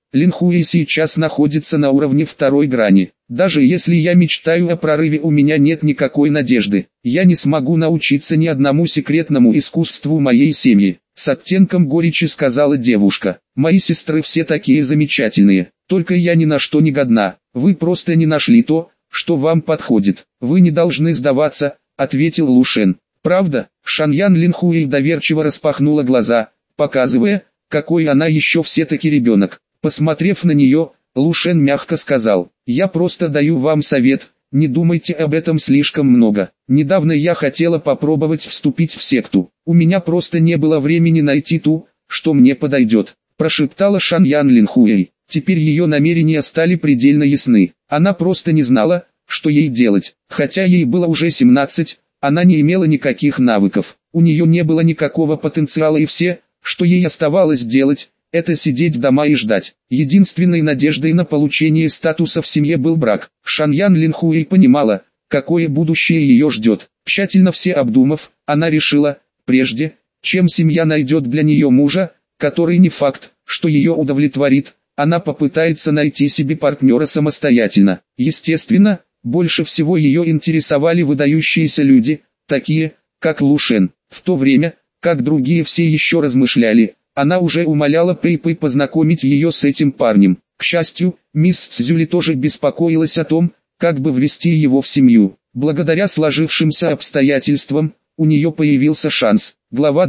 Лин Хуэй сейчас находится на уровне второй грани. Даже если я мечтаю о прорыве, у меня нет никакой надежды. Я не смогу научиться ни одному секретному искусству моей семьи. С оттенком горечи сказала девушка. Мои сестры все такие замечательные, только я ни на что не годна. Вы просто не нашли то, что вам подходит. Вы не должны сдаваться, ответил Лушен. Правда? Шаньян Линхуэй доверчиво распахнула глаза, показывая, какой она еще все-таки ребенок. Посмотрев на нее, Лушен мягко сказал: «Я просто даю вам совет, не думайте об этом слишком много. Недавно я хотела попробовать вступить в секту. У меня просто не было времени найти ту, что мне подойдет», прошептала Шаньян Линхуэй. Теперь ее намерения стали предельно ясны. Она просто не знала, что ей делать. Хотя ей было уже 17, она не имела никаких навыков. У нее не было никакого потенциала, и все, что ей оставалось делать, это сидеть дома и ждать. Единственной надеждой на получение статуса в семье был брак. Шаньян Линхуэй понимала, какое будущее ее ждет. Тщательно все обдумав, она решила, прежде, чем семья найдет для нее мужа, который не факт, что ее удовлетворит, она попытается найти себе партнера самостоятельно. Естественно, больше всего ее интересовали выдающиеся люди, такие, как Лушен. В то время, как другие все еще размышляли, она уже умоляла Пэй-Пэй познакомить ее с этим парнем. К счастью, мисс Цзюли тоже беспокоилась о том, как бы ввести его в семью. Благодаря сложившимся обстоятельствам, у нее появился шанс. Глава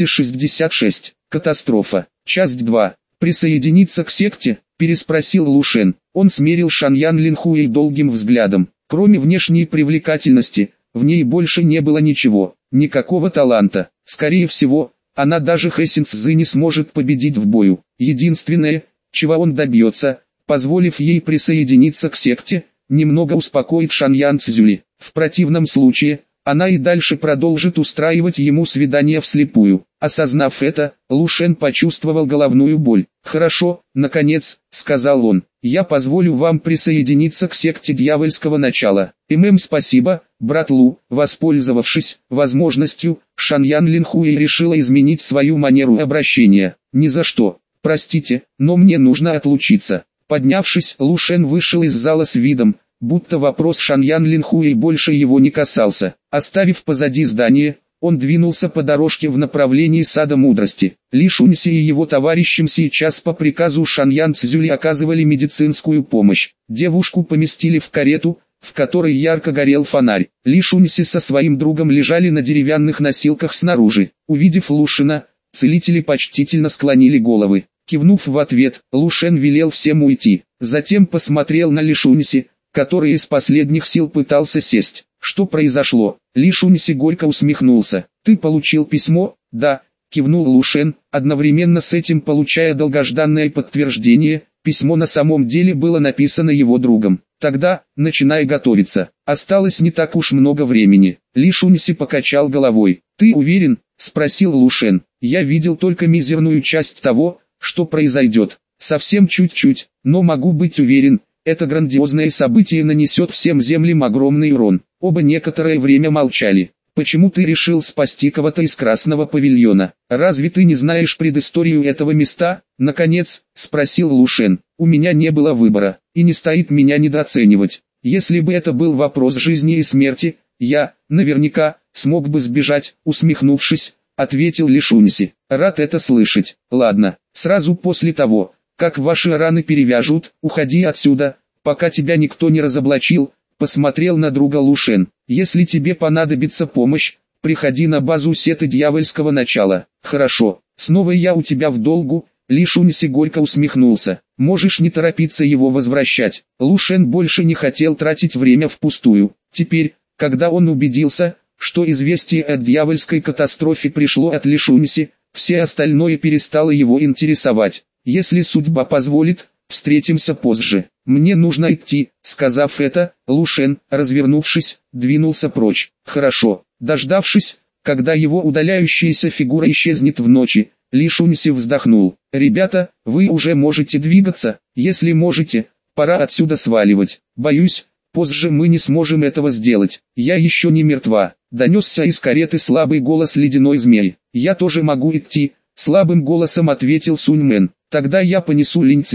266. Катастрофа. Часть 2. «Присоединиться к секте?» – переспросил Лушен. Он смерил Шаньян Линхуэй долгим взглядом. Кроме внешней привлекательности, в ней больше не было ничего, никакого таланта. Скорее всего, она даже Хэсин Цзы не сможет победить в бою. Единственное, чего он добьется, позволив ей присоединиться к секте, немного успокоит Шаньян Цзюли. В противном случае, она и дальше продолжит устраивать ему свидания вслепую. Осознав это, Лушен почувствовал головную боль. «Хорошо, наконец», — сказал он, — «я позволю вам присоединиться к секте дьявольского начала». Спасибо, брат Лу». Воспользовавшись возможностью, Шаньян Линхуэй решила изменить свою манеру обращения. «Ни за что. Простите, но мне нужно отлучиться». Поднявшись, Лушен вышел из зала с видом, будто вопрос Шаньян Линхуэй больше его не касался. Оставив позади здание, он двинулся по дорожке в направлении Сада Мудрости. Ли Шуньси и его товарищам сейчас по приказу Шаньян Цзюли оказывали медицинскую помощь. Девушку поместили в карету, в которой ярко горел фонарь. Ли Шуньси со своим другом лежали на деревянных носилках снаружи. Увидев Лушена, целители почтительно склонили головы. Кивнув в ответ, Лушен велел всем уйти. Затем посмотрел на Ли Шуньси, который из последних сил пытался сесть. «Что произошло?» Ли Шуньси горько усмехнулся. «Ты получил письмо?» «Да», кивнул Лушен, одновременно с этим получая долгожданное подтверждение. Письмо на самом деле было написано его другом. «Тогда, начинай готовиться. Осталось не так уж много времени». Ли Шуньси покачал головой. «Ты уверен?» – спросил Лушен. «Я видел только мизерную часть того, что произойдет. Совсем чуть-чуть, но могу быть уверен, это грандиозное событие нанесет всем землям огромный урон». Оба некоторое время молчали. «Почему ты решил спасти кого-то из Красного павильона? Разве ты не знаешь предысторию этого места?» Наконец, спросил Лушен. «У меня не было выбора, и не стоит меня недооценивать. Если бы это был вопрос жизни и смерти, я, наверняка, смог бы сбежать», усмехнувшись, ответил Ли Шуньси. «Рад это слышать. Ладно, сразу после того, как ваши раны перевяжут, уходи отсюда, пока тебя никто не разоблачил», посмотрел на друга Лушен. «Если тебе понадобится помощь, приходи на базу секты дьявольского начала». «Хорошо, снова я у тебя в долгу», Ли Шуньси горько усмехнулся. «Можешь не торопиться его возвращать». Лушен больше не хотел тратить время впустую. Теперь, когда он убедился, что известие о дьявольской катастрофе пришло от Ли Шуньси, все остальное перестало его интересовать. «Если судьба позволит, встретимся позже. Мне нужно идти», — сказав это, Лушен, развернувшись, двинулся прочь. «Хорошо». Дождавшись, когда его удаляющаяся фигура исчезнет в ночи, Ли Шуньси вздохнул. «Ребята, вы уже можете двигаться, если можете, пора отсюда сваливать. Боюсь, позже мы не сможем этого сделать. Я еще не мертва», — донесся из кареты слабый голос ледяной змеи. «Я тоже могу идти», — слабым голосом ответил Суньмен. «Тогда я понесу Линь Цзи», —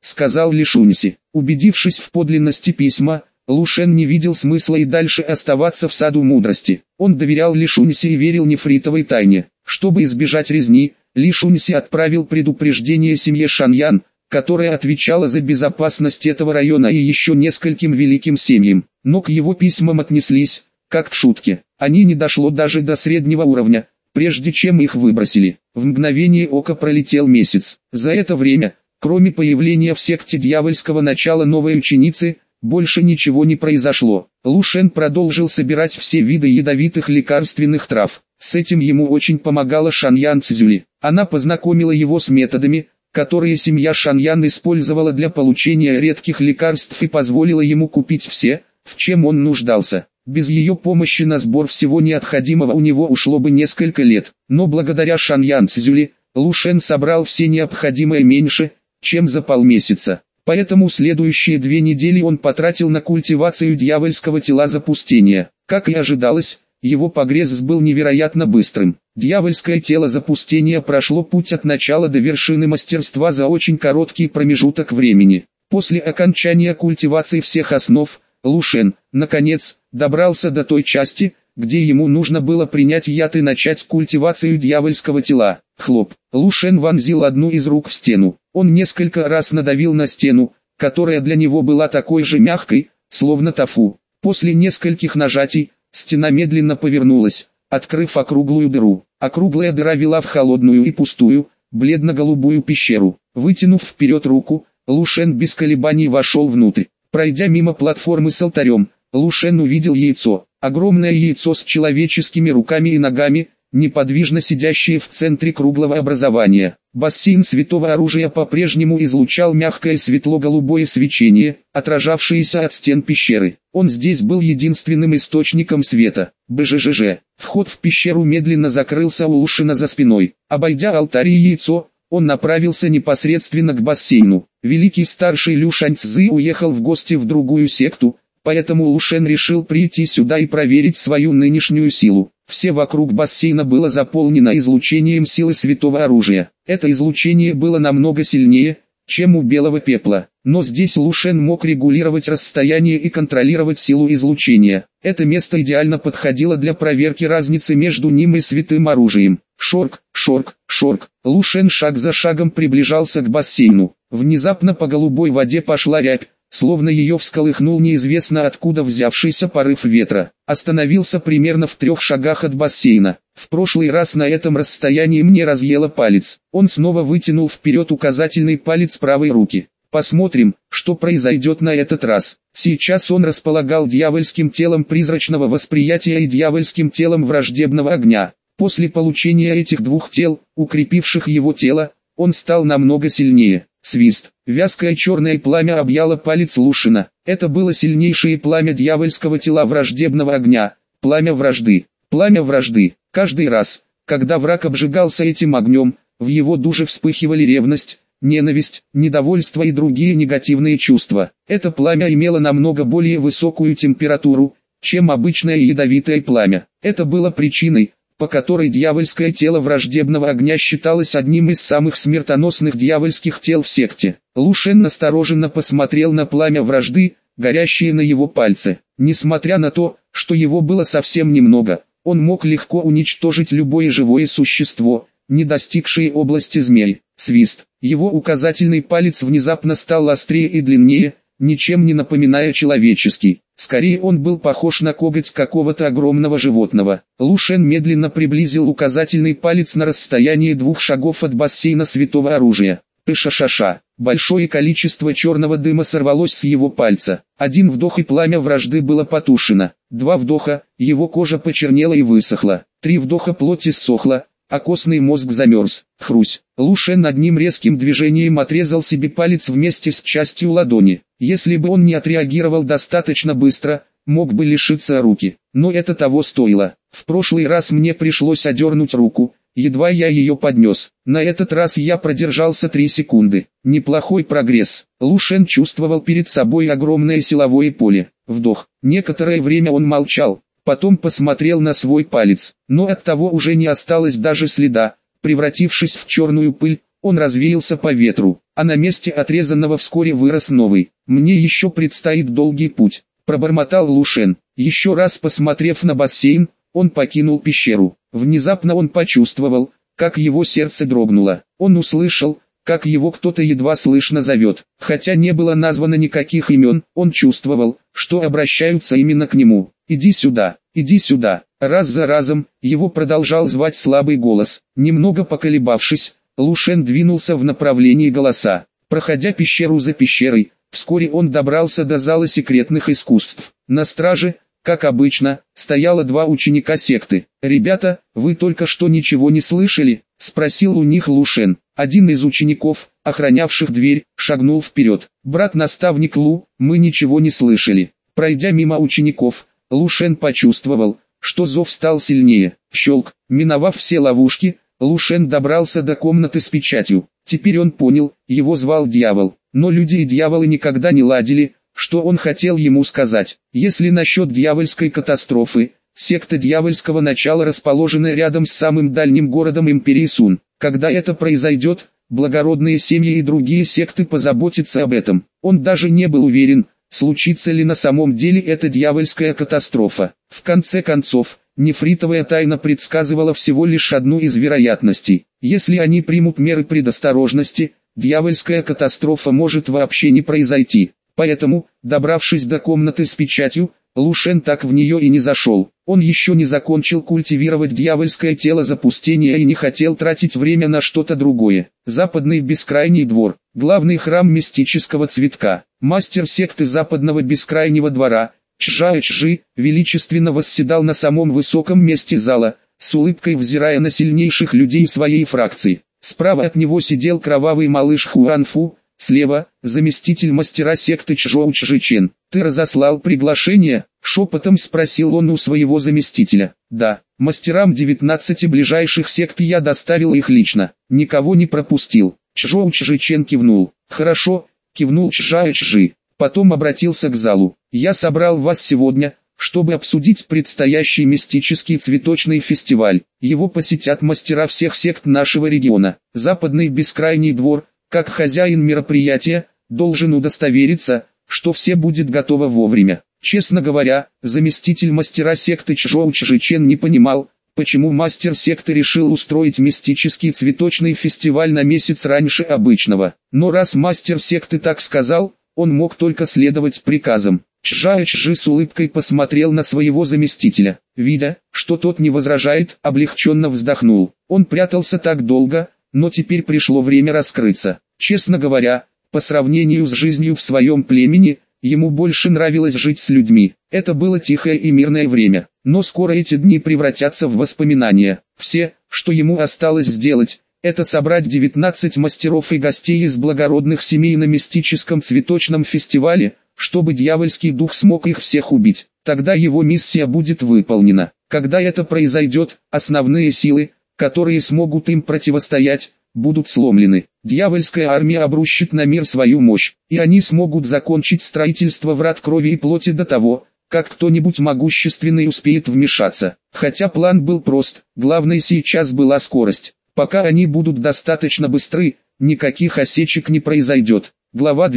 сказал Лишуньси. Убедившись в подлинности письма, Лушен не видел смысла и дальше оставаться в саду мудрости. Он доверял Лишуньси и верил нефритовой тайне. Чтобы избежать резни, Лишуньси отправил предупреждение семье Шаньян, которая отвечала за безопасность этого района и еще нескольким великим семьям. Но к его письмам отнеслись, как к шутке. Они не дошло даже до среднего уровня, прежде чем их выбросили. В мгновение ока пролетел месяц. За это время, кроме появления в секте дьявольского начала новой ученицы, больше ничего не произошло. Лушен продолжил собирать все виды ядовитых лекарственных трав. С этим ему очень помогала Шаньян Цзюли. Она познакомила его с методами, которые семья Шаньян использовала для получения редких лекарств и позволила ему купить все, в чем он нуждался. Без ее помощи на сбор всего необходимого у него ушло бы несколько лет. Но благодаря Шаньян Цзюли, Лушен собрал все необходимое меньше, чем за полмесяца. Поэтому следующие 2 недели он потратил на культивацию дьявольского тела запустения. Как и ожидалось, его прогресс был невероятно быстрым. Дьявольское тело запустения прошло путь от начала до вершины мастерства за очень короткий промежуток времени. После окончания культивации всех основ, Лушен, наконец, добрался до той части, где ему нужно было принять яд и начать культивацию дьявольского тела. Хлоп. Лушен вонзил одну из рук в стену. Он несколько раз надавил на стену, которая для него была такой же мягкой, словно тофу. После нескольких нажатий, стена медленно повернулась, открыв округлую дыру. Округлая дыра вела в холодную и пустую, бледно-голубую пещеру. Вытянув вперед руку, Лушен без колебаний вошел внутрь. Пройдя мимо платформы с алтарем, Лушен увидел яйцо. Огромное яйцо с человеческими руками и ногами, неподвижно сидящее в центре круглого образования. Бассейн святого оружия по-прежнему излучал мягкое светло-голубое свечение, отражавшееся от стен пещеры. Он здесь был единственным источником света. БЖЖЖ. Вход в пещеру медленно закрылся у Лушена за спиной. Обойдя алтарь и яйцо, он направился непосредственно к бассейну. Великий старший Лю Шаньцзы уехал в гости в другую секту, поэтому Лушен решил прийти сюда и проверить свою нынешнюю силу. Все вокруг бассейна было заполнено излучением силы святого оружия. Это излучение было намного сильнее, чем у белого пепла. Но здесь Лушен мог регулировать расстояние и контролировать силу излучения. Это место идеально подходило для проверки разницы между ним и святым оружием. Шорк, шорк, шорк. Лушен шаг за шагом приближался к бассейну. Внезапно по голубой воде пошла рябь, словно ее всколыхнул неизвестно откуда взявшийся порыв ветра. Остановился примерно в 3 шагах от бассейна. В прошлый раз на этом расстоянии мне разъело палец. Он снова вытянул вперед указательный палец правой руки. Посмотрим, что произойдет на этот раз. Сейчас он располагал дьявольским телом призрачного восприятия и дьявольским телом враждебного огня. После получения этих 2 тел, укрепивших его тело, он стал намного сильнее. Свист. Вязкое черное пламя объяло палец Лушена. Это было сильнейшее пламя дьявольского тела враждебного огня. Пламя вражды. Пламя вражды. Каждый раз, когда враг обжигался этим огнем, в его душе вспыхивали ревность, ненависть, недовольство и другие негативные чувства. Это пламя имело намного более высокую температуру, чем обычное ядовитое пламя. Это было причиной, по которой дьявольское тело враждебного огня считалось одним из самых смертоносных дьявольских тел в секте. Лушен настороженно посмотрел на пламя вражды, горящее на его пальце. Несмотря на то, что его было совсем немного, он мог легко уничтожить любое живое существо, не достигшее области змей. Свист. Его указательный палец внезапно стал острее и длиннее, ничем не напоминая человеческий. Скорее он был похож на коготь какого-то огромного животного. Лушен медленно приблизил указательный палец на расстояние 2 шагов от бассейна святого оружия. Тыша-ша-ша. Большое количество черного дыма сорвалось с его пальца. 1 вдох и пламя вражды было потушено. 2 вдоха, его кожа почернела и высохла. 3 вдоха плоть иссохла, а костный мозг замерз. Хрусь. Лушен одним резким движением отрезал себе палец вместе с частью ладони. Если бы он не отреагировал достаточно быстро, мог бы лишиться руки. Но это того стоило. В прошлый раз мне пришлось одернуть руку, едва я ее поднес. На этот раз я продержался 3 секунды. Неплохой прогресс. Лушен чувствовал перед собой огромное силовое поле. Вдох. Некоторое время он молчал. Потом посмотрел на свой палец, но от того уже не осталось даже следа. Превратившись в черную пыль, он развеялся по ветру. а на месте отрезанного вскоре вырос новый. Мне еще предстоит долгий путь, пробормотал Лушен. Еще раз посмотрев на бассейн, он покинул пещеру. Внезапно он почувствовал, как его сердце дрогнуло. Он услышал, как его кто-то едва слышно зовет. Хотя не было названо никаких имен, он чувствовал, что обращаются именно к нему. «Иди сюда, иди сюда». Раз за разом, его продолжал звать слабый голос. Немного поколебавшись, Лушен двинулся в направлении голоса. Проходя пещеру за пещерой, вскоре он добрался до зала секретных искусств. На страже, как обычно, стояло два ученика секты. «Ребята, вы только что ничего не слышали?» — спросил у них Лушен. Один из учеников, охранявших дверь, шагнул вперед. «Брат-наставник Лу, мы ничего не слышали». Пройдя мимо учеников, Лушен почувствовал, что зов стал сильнее. Щелк. Миновав все ловушки, Лушен добрался до комнаты с печатью. Теперь он понял, его звал дьявол. Но люди и дьяволы никогда не ладили. Что он хотел ему сказать? Если насчет дьявольской катастрофы, секта дьявольского начала расположена рядом с самым дальним городом империи Сун. Когда это произойдет, благородные семьи и другие секты позаботятся об этом. Он даже не был уверен, случится ли на самом деле эта дьявольская катастрофа. В конце концов, нефритовая тайна предсказывала всего лишь одну из вероятностей. Если они примут меры предосторожности, дьявольская катастрофа может вообще не произойти. Поэтому, добравшись до комнаты с печатью, Лушен так в нее и не зашел. Он еще не закончил культивировать дьявольское тело запустения и не хотел тратить время на что-то другое. Западный бескрайний двор, главный храм мистического цветка. Мастер секты западного бескрайнего двора, Чжао-Чжи, величественно восседал на самом высоком месте зала, с улыбкой взирая на сильнейших людей своей фракции. Справа от него сидел кровавый малыш Хуанфу, слева – заместитель мастера секты Чжоу-Чжи Чен. «Ты разослал приглашение?» – шепотом спросил он у своего заместителя. «Да, мастерам 19 ближайших сект я доставил их лично, никого не пропустил». Чжоу-Чжи Чен кивнул. «Хорошо», – кивнул Чжао-Чжи. Потом обратился к залу. «Я собрал вас сегодня, чтобы обсудить предстоящий мистический цветочный фестиваль. Его посетят мастера всех сект нашего региона. Западный бескрайний двор, как хозяин мероприятия, должен удостовериться, что все будет готово вовремя». Честно говоря, заместитель мастера секты Чжоу-Чжи Чен не понимал, почему мастер секты решил устроить мистический цветочный фестиваль на месяц раньше обычного. Но раз мастер секты так сказал, он мог только следовать приказам. Чжао-Чжи с улыбкой посмотрел на своего заместителя. Видя, что тот не возражает, облегченно вздохнул. Он прятался так долго, но теперь пришло время раскрыться. Честно говоря, по сравнению с жизнью в своем племени, ему больше нравилось жить с людьми. Это было тихое и мирное время, но скоро эти дни превратятся в воспоминания. Все, что ему осталось сделать, это собрать 19 мастеров и гостей из благородных семей на мистическом цветочном фестивале, чтобы дьявольский дух смог их всех убить. Тогда его миссия будет выполнена. Когда это произойдет, основные силы, которые смогут им противостоять, будут сломлены. Дьявольская армия обрушит на мир свою мощь, и они смогут закончить строительство врат крови и плоти до того, как кто-нибудь могущественный успеет вмешаться. Хотя план был прост, главной сейчас была скорость. Пока они будут достаточно быстры, никаких осечек не произойдет. Глава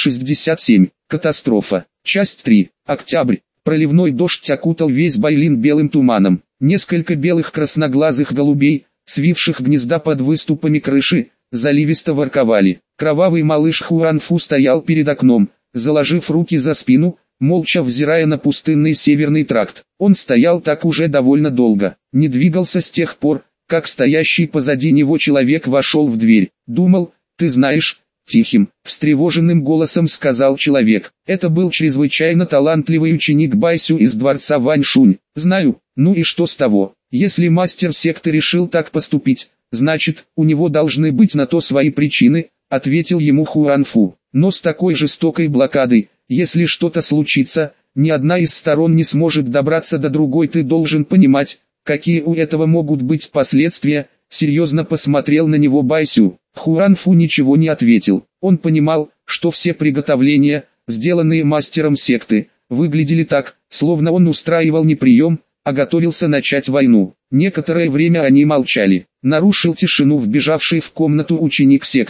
267. Катастрофа. Часть 3. Октябрь. Проливной дождь окутал весь Байлин белым туманом. Несколько белых красноглазых голубей, свивших гнезда под выступами крыши, заливисто ворковали. Кровавый малыш Хуанфу стоял перед окном, заложив руки за спину, молча взирая на пустынный северный тракт. Он стоял так уже довольно долго, не двигался с тех пор, как стоящий позади него человек вошел в дверь. «Думал, ты знаешь», — тихим, встревоженным голосом сказал человек. Это был чрезвычайно талантливый ученик Байсю из дворца Ваньшунь. «Знаю, ну и что с того? Если мастер секты решил так поступить, значит, у него должны быть на то свои причины», — ответил ему Хуанфу. «Но с такой жестокой блокадой, если что-то случится, ни одна из сторон не сможет добраться до другой. Ты должен понимать, какие у этого могут быть последствия», — серьезно посмотрел на него Байсю. Хуанфу ничего не ответил. Он понимал, что все приготовления, сделанные мастером секты, выглядели так, словно он устраивал не прием, а готовился начать войну. Некоторое время они молчали. Нарушил тишину вбежавший в комнату ученик секты.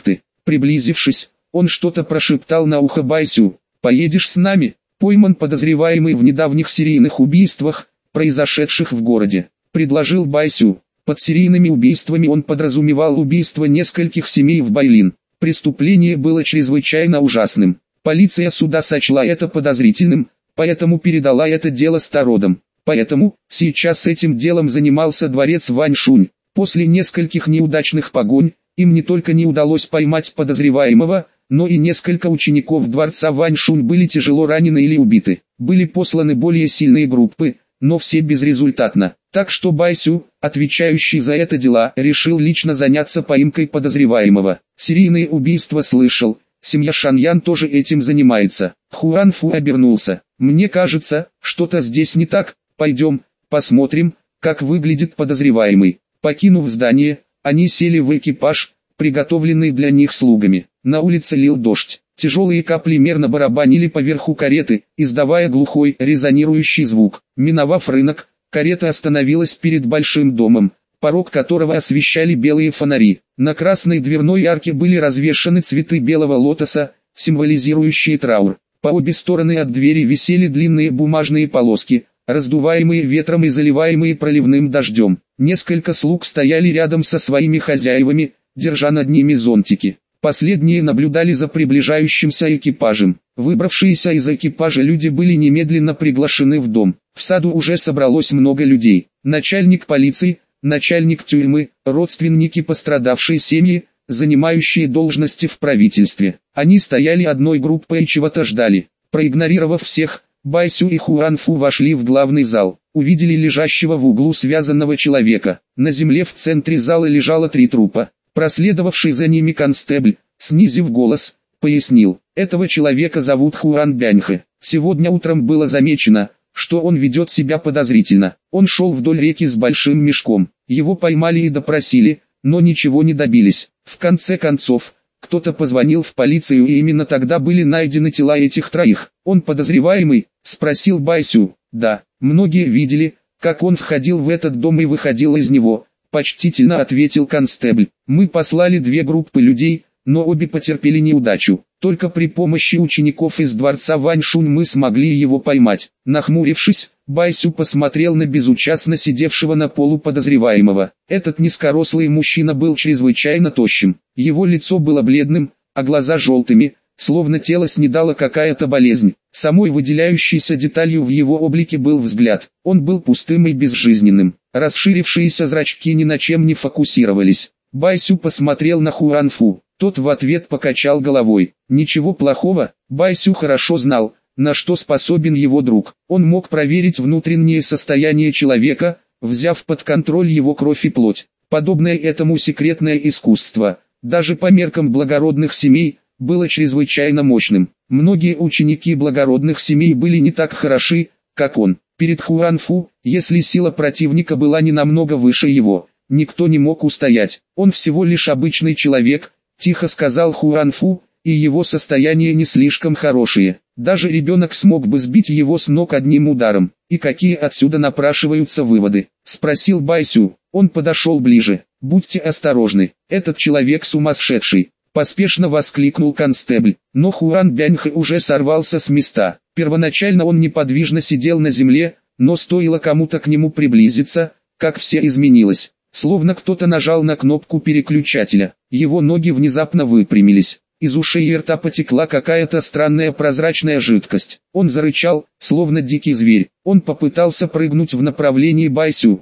Приблизившись, он что-то прошептал на ухо Байсю. «Поедешь с нами?» Пойман подозреваемый в недавних серийных убийствах, произошедших в городе, предложил Байсю. Под серийными убийствами он подразумевал убийство нескольких семей в Байлин. Преступление было чрезвычайно ужасным. Полиция суда сочла это подозрительным, поэтому передала это дело стародам. Поэтому, сейчас этим делом занимался дворец Ваньшунь. После нескольких неудачных погонь, им не только не удалось поймать подозреваемого, но и несколько учеников дворца Ваньшунь были тяжело ранены или убиты. Были посланы более сильные группы, но все безрезультатно. Так что Байсю, отвечающий за это дела, решил лично заняться поимкой подозреваемого. Серийные убийства слышал, семья Шаньян тоже этим занимается. Хуанфу обернулся. «Мне кажется, что-то здесь не так, пойдем, посмотрим, как выглядит подозреваемый». Покинув здание, они сели в экипаж, приготовленный для них слугами. На улице лил дождь. Тяжелые капли мерно барабанили по верху кареты, издавая глухой, резонирующий звук. Миновав рынок, карета остановилась перед большим домом, порог которого освещали белые фонари. На красной дверной арке были развешаны цветы белого лотоса, символизирующие траур. По обе стороны от двери висели длинные бумажные полоски, раздуваемые ветром и заливаемые проливным дождем. Несколько слуг стояли рядом со своими хозяевами, держа над ними зонтики. Последние наблюдали за приближающимся экипажем. Выбравшиеся из экипажа люди были немедленно приглашены в дом. В саду уже собралось много людей. Начальник полиции, начальник тюрьмы, родственники пострадавшей семьи, занимающие должности в правительстве. Они стояли одной группой и чего-то ждали. Проигнорировав всех, Байсю и Хуанфу вошли в главный зал. Увидели лежащего в углу связанного человека. На земле в центре зала лежало 3 трупа. Проследовавший за ними констебль, снизив голос, пояснил: этого человека зовут Хуан Бяньхэ. Сегодня утром было замечено, что он ведет себя подозрительно. Он шел вдоль реки с большим мешком. Его поймали и допросили, но ничего не добились. В конце концов, кто-то позвонил в полицию, и именно тогда были найдены тела этих 3. «Он подозреваемый?» – спросил Байсю. «Да, многие видели, как он входил в этот дом и выходил из него», – почтительно ответил констебль. «Мы послали 2 группы людей, но обе потерпели неудачу. Только при помощи учеников из дворца Ваньшунь мы смогли его поймать». Нахмурившись, Байсю посмотрел на безучастно сидевшего на полу подозреваемого. Этот низкорослый мужчина был чрезвычайно тощим. Его лицо было бледным, а глаза желтыми, словно тело снедала какая-то болезнь. Самой выделяющейся деталью в его облике был взгляд. Он был пустым и безжизненным. Расширившиеся зрачки ни на чем не фокусировались. Байсю посмотрел на Хуанфу. Тот в ответ покачал головой. Ничего плохого. Байсю хорошо знал, на что способен его друг. Он мог проверить внутреннее состояние человека, взяв под контроль его кровь и плоть. Подобное этому секретное искусство, даже по меркам благородных семей, было чрезвычайно мощным. Многие ученики благородных семей были не так хороши, как он. Перед Хуанфу, если сила противника была не намного выше его, никто не мог устоять. Он всего лишь обычный человек, тихо сказал Хуанфу, и его состояние не слишком хорошее. Даже ребенок смог бы сбить его с ног одним ударом. «И какие отсюда напрашиваются выводы?» – спросил Байсю. Он подошел ближе. «Будьте осторожны, этот человек сумасшедший», – поспешно воскликнул констебль. Но Хуан Бяньхэ уже сорвался с места. Первоначально он неподвижно сидел на земле, но стоило кому-то к нему приблизиться, как все изменилось. Словно кто-то нажал на кнопку переключателя. Его ноги внезапно выпрямились. Из ушей и рта потекла какая-то странная прозрачная жидкость. Он зарычал, словно дикий зверь. Он попытался прыгнуть в направлении Байсю.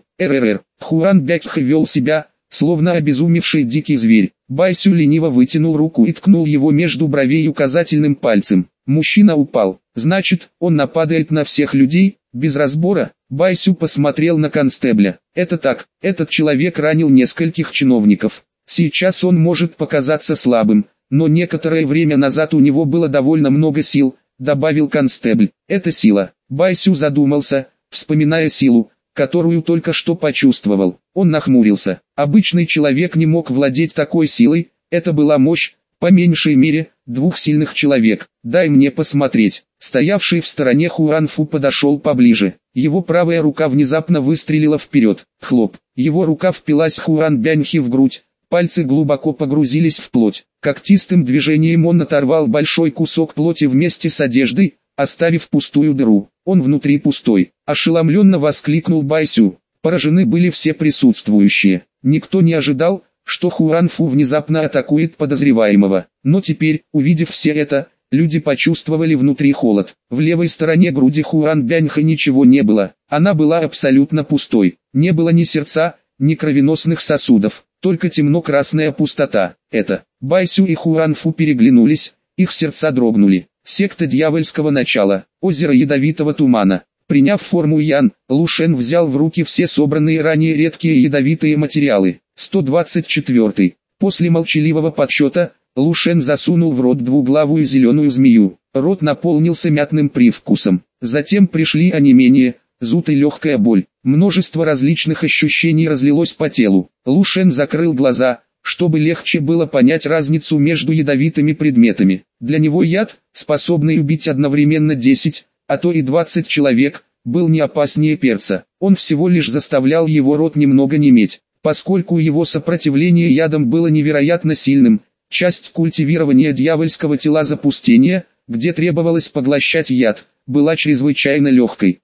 Хуан Бяньхэ вел себя, словно обезумевший дикий зверь. Байсю лениво вытянул руку и ткнул его между бровей указательным пальцем. Мужчина упал. «Значит, он нападает на всех людей, без разбора?» Байсю посмотрел на констебля. «Это так, этот человек ранил нескольких чиновников. Сейчас он может показаться слабым, но некоторое время назад у него было довольно много сил», добавил констебль. «Это сила». Байсю задумался, вспоминая силу, которую только что почувствовал. Он нахмурился. Обычный человек не мог владеть такой силой, это была мощь, по меньшей мере, 2 сильных человек. «Дай мне посмотреть». Стоявший в стороне Хуанфу подошел поближе. Его правая рука внезапно выстрелила вперед. Хлоп. Его рука впилась Хуан Бяньхэ в грудь, Пальцы глубоко погрузились в плоть. Когтистым движением он оторвал большой кусок плоти вместе с одеждой, оставив пустую дыру. Он внутри пустой. Ошеломленно воскликнул Байсю. Поражены были все присутствующие. Никто не ожидал, что Хуанфу внезапно атакует подозреваемого. Но теперь, увидев все это, люди почувствовали внутри холод. В левой стороне груди Хуанбяньха ничего не было. Она была абсолютно пустой. Не было ни сердца, ни кровеносных сосудов. Только темно-красная пустота. Это. Байсю и Хуанфу переглянулись, их сердца дрогнули. Секта дьявольского начала. Озеро ядовитого тумана. Приняв форму Ян, Лушен взял в руки все собранные ранее редкие ядовитые материалы. 124. После молчаливого подсчета, Лушен засунул в рот двуглавую зеленую змею. Рот наполнился мятным привкусом. Затем пришли онемение, зуд и легкая боль. Множество различных ощущений разлилось по телу. Лушен закрыл глаза, чтобы легче было понять разницу между ядовитыми предметами. Для него яд, способный убить одновременно 10, а то и 20 человек, был не опаснее перца. Он всего лишь заставлял его рот немного неметь. Поскольку его сопротивление ядам было невероятно сильным, часть культивирования дьявольского тела запустения, где требовалось поглощать яд, была чрезвычайно легкой.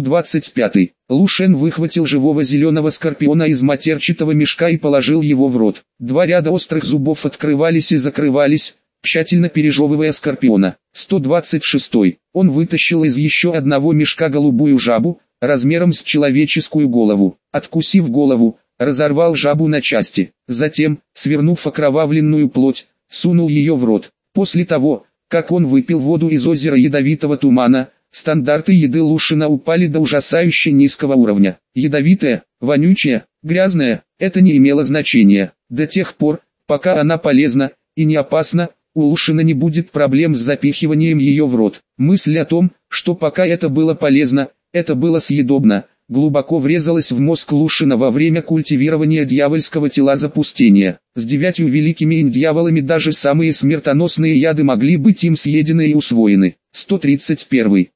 125. Лушен выхватил живого зеленого скорпиона из матерчатого мешка и положил его в рот. Два ряда острых зубов открывались и закрывались, тщательно пережевывая скорпиона. 126. Он вытащил из еще одного мешка голубую жабу, размером с человеческую голову. Откусив голову, разорвал жабу на части. Затем, свернув окровавленную плоть, сунул ее в рот. После того, как он выпил воду из озера ядовитого тумана, стандарты еды Лушена упали до ужасающе низкого уровня. Ядовитая, вонючая, грязная – это не имело значения. До тех пор, пока она полезна и не опасна, у Лушена не будет проблем с запихиванием ее в рот. Мысль о том, что пока это было полезно, это было съедобно, глубоко врезалась в мозг Лушена во время культивирования дьявольского тела запустения. С 9 великими дьяволами даже самые смертоносные яды могли быть им съедены и усвоены. 131.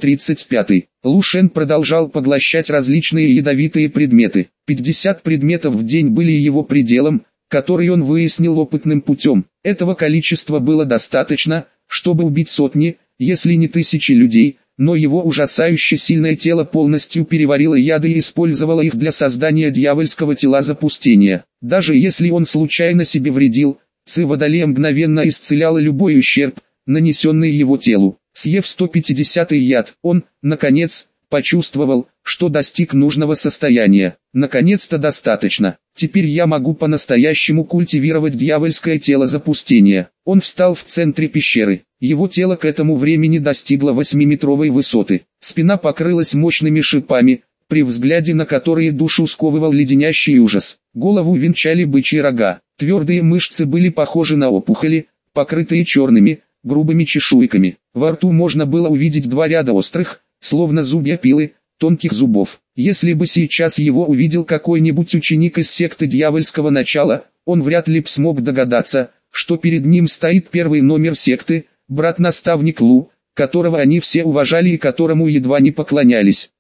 135. Лушен продолжал поглощать различные ядовитые предметы. 50 предметов в день были его пределом, который он выяснил опытным путем. Этого количества было достаточно, чтобы убить сотни, если не тысячи людей, но его ужасающе сильное тело полностью переварило яды и использовало их для создания дьявольского тела запустения. Даже если он случайно себе вредил, Ци Водолея мгновенно исцеляла любой ущерб, нанесенный его телу. Съев 150-й яд, он, наконец, почувствовал, что достиг нужного состояния. Наконец-то достаточно. Теперь я могу по-настоящему культивировать дьявольское тело запустения. Он встал в центре пещеры. Его тело к этому времени достигло 8-метровой высоты. Спина покрылась мощными шипами, при взгляде на которые душу сковывал леденящий ужас. Голову венчали бычьи рога. Твердые мышцы были похожи на опухоли, покрытые черными, грубыми чешуйками. Во рту можно было увидеть два ряда острых, словно зубья пилы, тонких зубов. Если бы сейчас его увидел какой-нибудь ученик из секты дьявольского начала, он вряд ли б смог догадаться, что перед ним стоит первый номер секты, брат-наставник Лу, которого они все уважали и которому едва не поклонялись.